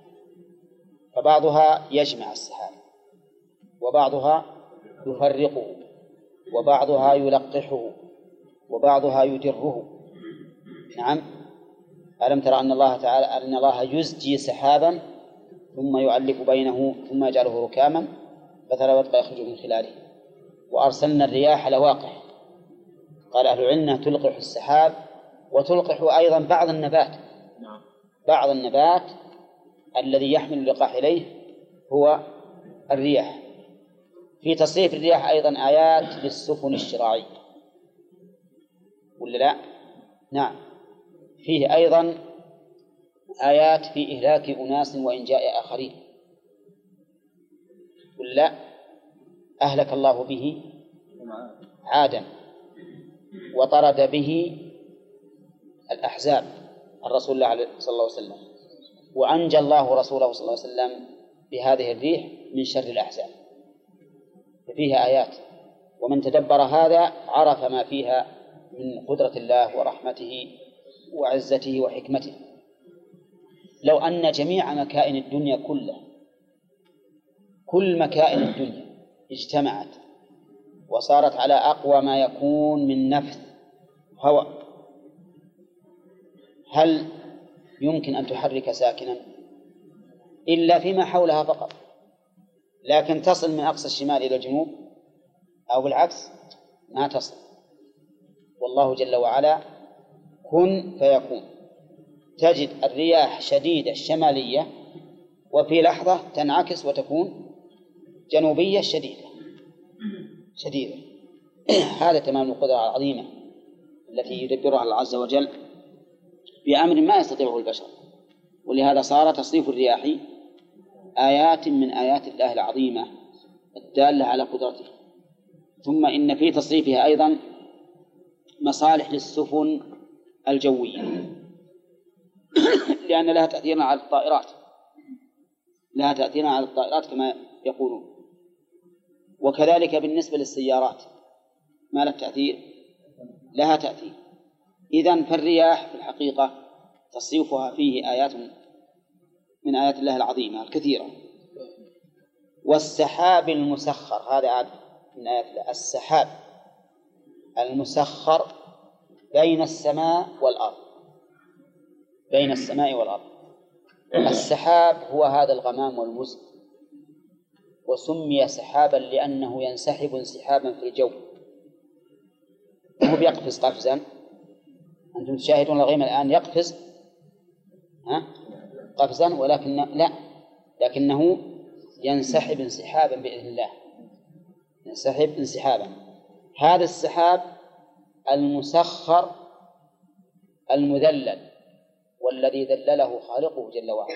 فبعضها يجمع السحاب وبعضها يفرقه وبعضها يلقحه وبعضها يدره. نعم. ألم ترى أن الله يزجي سحابا ثم يؤلف بينه ثم يجعله ركاما فترى الودق يخرج من خلاله وأرسلنا الرياح لواقح. قال أهل العلم تلقح السحاب وتلقح أيضا بعض النبات الذي يحمل اللقاح إليه هو الرياح. في تصريف الرياح أيضا آيات للسفن الشراعية ولا لا؟ نعم. فيه أيضا آيات في إهلاك أناس وإنجاء آخرين ولا لا؟ أهلك الله به عادا وطرد به الأحزاب الرسول الله صلى الله عليه وسلم، وأنجى الله رسوله صلى الله عليه وسلم بهذه الريح من شر الأحزاب. ففيها آيات، ومن تدبر هذا عرف ما فيها من قدرة الله ورحمته وعزته وحكمته. لو أن جميع مكائن الدنيا كل مكائن الدنيا اجتمعت وصارت على أقوى ما يكون من نفث هواء، هل يمكن أن تحرك ساكنا إلا فيما حولها فقط؟ لكن تصل من أقصى الشمال إلى الجنوب أو بالعكس ما تصل. والله جل وعلا كن فيكون. تجد الرياح شديدة الشمالية وفي لحظة تنعكس وتكون جنوبية شديدة. هذا تمام القدرة العظيمة التي يدبرها الله عز وجل بأمر ما يستطيعه البشر. ولهذا صار تصريف الرياح آيات من آيات الله العظيمة الدالة على قدرته. ثم إن في تصريفها أيضا مصالح للسفن الجوية لأن لها تأثيرا على الطائرات كما يقولون. وكذلك بالنسبة للسيارات ما لها تأثير؟ لها تأثير. إذن فالرياح في الحقيقة تصريفها فيه آيات من آيات الله العظيمة الكثيرة. والسحاب المسخر، هذا من آيات الله، السحاب المسخر بين السماء والأرض، بين السماء والأرض. السحاب هو هذا الغمام والمزن، وسمي سحابا لأنه ينسحب انسحابا في الجو، هو بيقفز قفزا. أنتم تشاهدون الغيم الآن يقفز قفزا، لكنه ينسحب انسحابا بإذن الله، ينسحب انسحابا. هذا السحاب المسخر المذلل، والذي ذلله خالقه جل وعلا،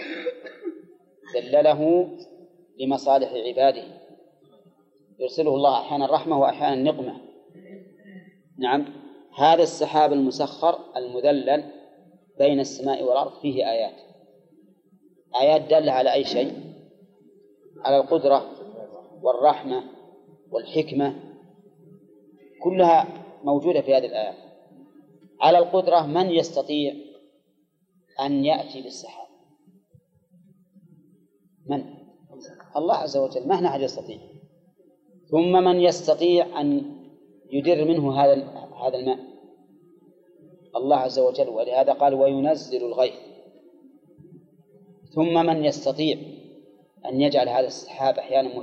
ذلله لمصالح عباده، يرسله الله أحيانا رحمة وأحيانا نقمة. نعم، هذا السحاب المسخر المذلل بين السماء والأرض فيه آيات دالة على أي شيء؟ على القدرة والرحمة والحكمة، كلها موجودة في هذه الآيات. على القدرة، من يستطيع أن يأتي بالسحاب؟ من؟ الله عز وجل، ما هنا أحد يستطيع. ثم من يستطيع أن يدر منه هذا الماء؟ الله عز وجل، ولهذا قال وينزل الغيث. ثم من يستطيع أن يجعل هذا السحاب أحيانا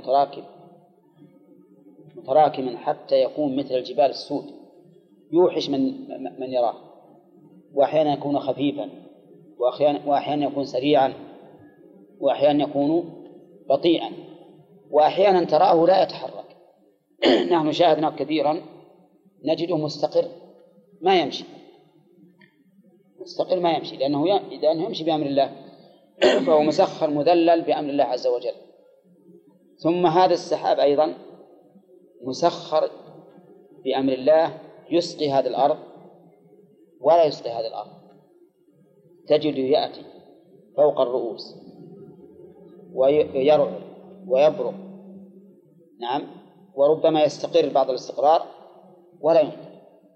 متراكما حتى يكون مثل الجبال السود، يوحش من يراه، وأحيانا يكون خفيفا، وأحيانا يكون سريعا، وأحيانا يكون بطيئا، وأحيانا تراه لا يتحرك. نحن شاهدنا كثيرا نجده مستقر ما يمشي، مستقر ما يمشي، لأنه يمشي بأمر الله، فهو مسخر مذلل بأمر الله عز وجل. ثم هذا السحاب أيضا مسخر بأمر الله، يسقي هذه الأرض ولا يسقي هذه الأرض، تجد يأتي فوق الرؤوس ويرعد ويبرق، نعم، وربما يستقر بعض الاستقرار ولا يمطر،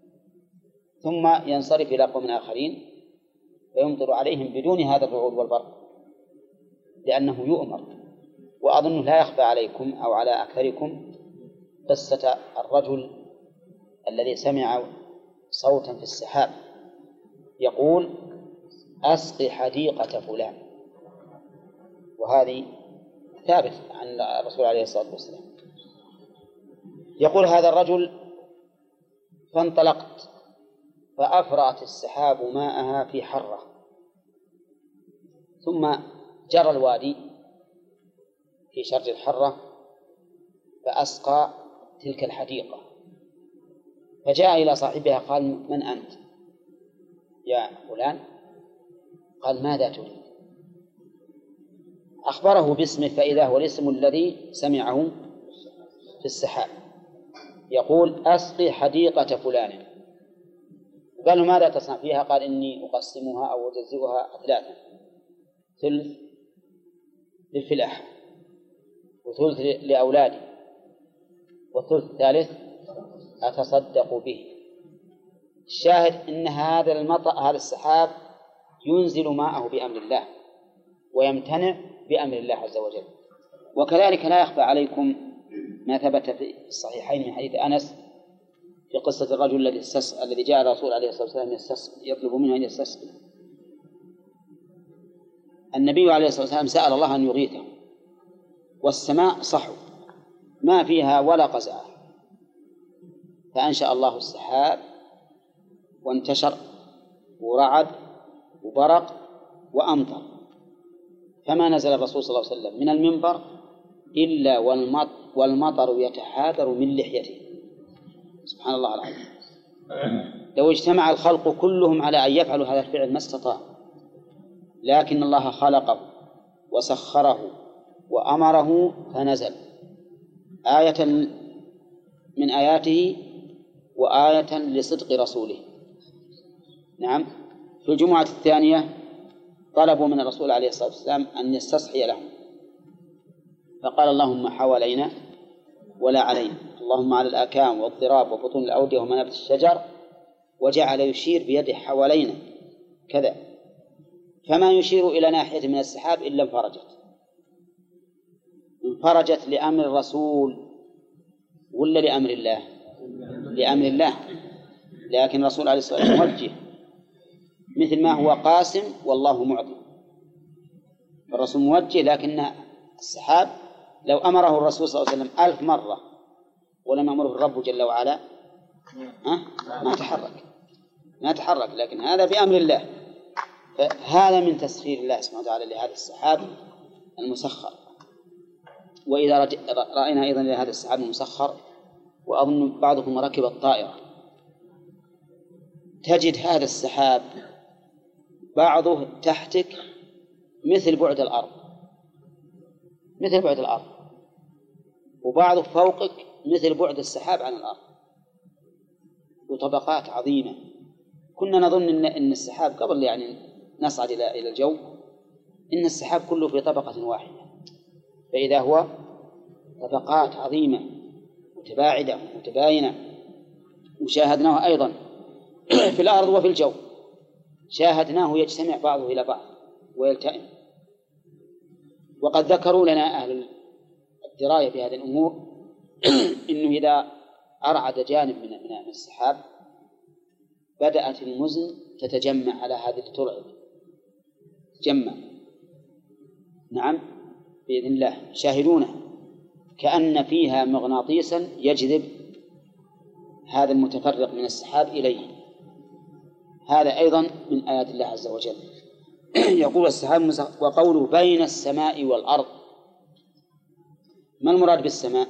ثم ينصرف إلى قوم آخرين فيمطر عليهم بدون هذا الرعود والبرق، لأنه يؤمر. وأظن لا يخفى عليكم أو على أكثركم قصة الرجل الذي سمع صوتا في السحاب يقول أسقي حديقة فلان، وهذه ثابت عن الرسول عليه الصلاة والسلام. يقول هذا الرجل فانطلقت فأفرأت السحاب ماءها في حرة، ثم جرى الوادي في شرج الحرة فأسقى تلك الحديقة، فجاء إلى صاحبها قال من أنت يا فلان؟ قال ماذا تريد؟ أخبره باسمه، فإذا هو الاسم الذي سمعه في السحاب، يقول أسقي حديقة فلان. قالوا ماذا تصنع فيها؟ قال إني أقسمها أو أجزئها 3، ثلث للفلاح، وثلث لأولادي، والثلث الثالث أتصدق به. الشاهد أن هذا السحاب ينزل ماءه بأمر الله ويمتنع بأمر الله عز وجل. وكذلك لا يخفى عليكم ما ثبت في الصحيحين من حديث أنس في قصة الرجل الذي جاء الرسول عليه الصلاة والسلام يطلب منه أن يستسقي. النبي عليه الصلاة والسلام سأل الله أن يغيثه، والسماء صحو ما فيها ولا قزعة، فأنشأ الله السحاب وانتشر ورعد وبرق وأمطر، فما نزل الرسول صلى الله عليه وسلم من المنبر إلا والمطر يتحاذر من لحيته. سبحان الله العظيم. لو اجتمع الخلق كلهم على أن يفعلوا هذا الفعل ما استطاع، لكن الله خلقه وسخره وأمره فنزل، آية من آياته وآية لصدق رسوله. نعم. في الجمعة الثانية طلبوا من الرسول عليه الصلاة والسلام أن يستصحي لهم، فقال اللهم حوالينا ولا علينا، اللهم على الآكام والضراب وبطون الأودية ومنابت الشجر، وجعل يشير بيده حوالينا كذا، فما يشير إلى ناحية من السحاب إلا انفرجت انفرجت لأمر الرسول ولا لأمر الله؟ لأمر الله، لكن الرسول عليه الصلاة والسلام موجه، مثل ما هو قاسم والله معطي. الرسول موجه، لكن السحاب لو أمره الرسول صلى الله عليه وسلم 1000 مرة ولم يأمره الرب جل وعلا ما تحرك، لكن هذا بأمر الله. فهذا من تسخير الله سبحانه وتعالى لهذا السحاب المسخر. وإذا رأينا أيضا لهذا السحاب المسخر، وأظن بعضكم ركب الطائرة، تجد هذا السحاب بعضه تحتك مثل بعد الأرض، وبعضه فوقك مثل بعد السحاب عن الأرض، وطبقات عظيمة. كنا نظن إن السحاب قبل يعني نصعد إلى الجو إن السحاب كله في طبقة واحدة، فإذا هو طبقات عظيمة متباعدة متباينة. وشاهدناه أيضا في الأرض وفي الجو، شاهدناه يجتمع بعضه إلى بعض ويلتئم. وقد ذكروا لنا أهل الدراية في هذه الأمور إنه إذا أرعد جانب من السحاب بدأت المزن تتجمع على هذه الترعة، تجمع، نعم بإذن الله، شاهدونه كأن فيها مغناطيسا يجذب هذا المتفرق من السحاب إليه. هذا أيضا من آيات الله عز وجل. يقول السحاب وقوله بين السماء والأرض. ما المراد بالسماء؟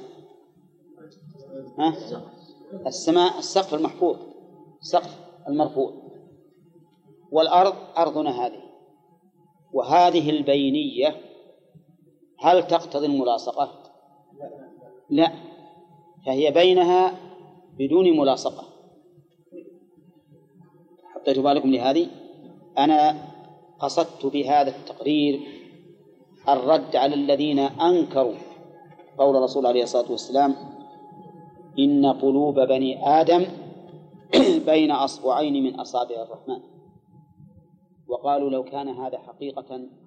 السماء السقف المحفوظ، السقف المرفوع، والأرض أرضنا هذه. وهذه البينية هل تقتضي الملاصقة؟ لا، فهي بينها بدون ملاصقة. حطيت بالكم لهذه. أنا قصدت بهذا التقرير الرد على الذين أنكروا قول الرسول عليه الصلاة والسلام إن قلوب بني آدم بين أصبعين من أصابع الرحمن، وقالوا لو كان هذا حقيقة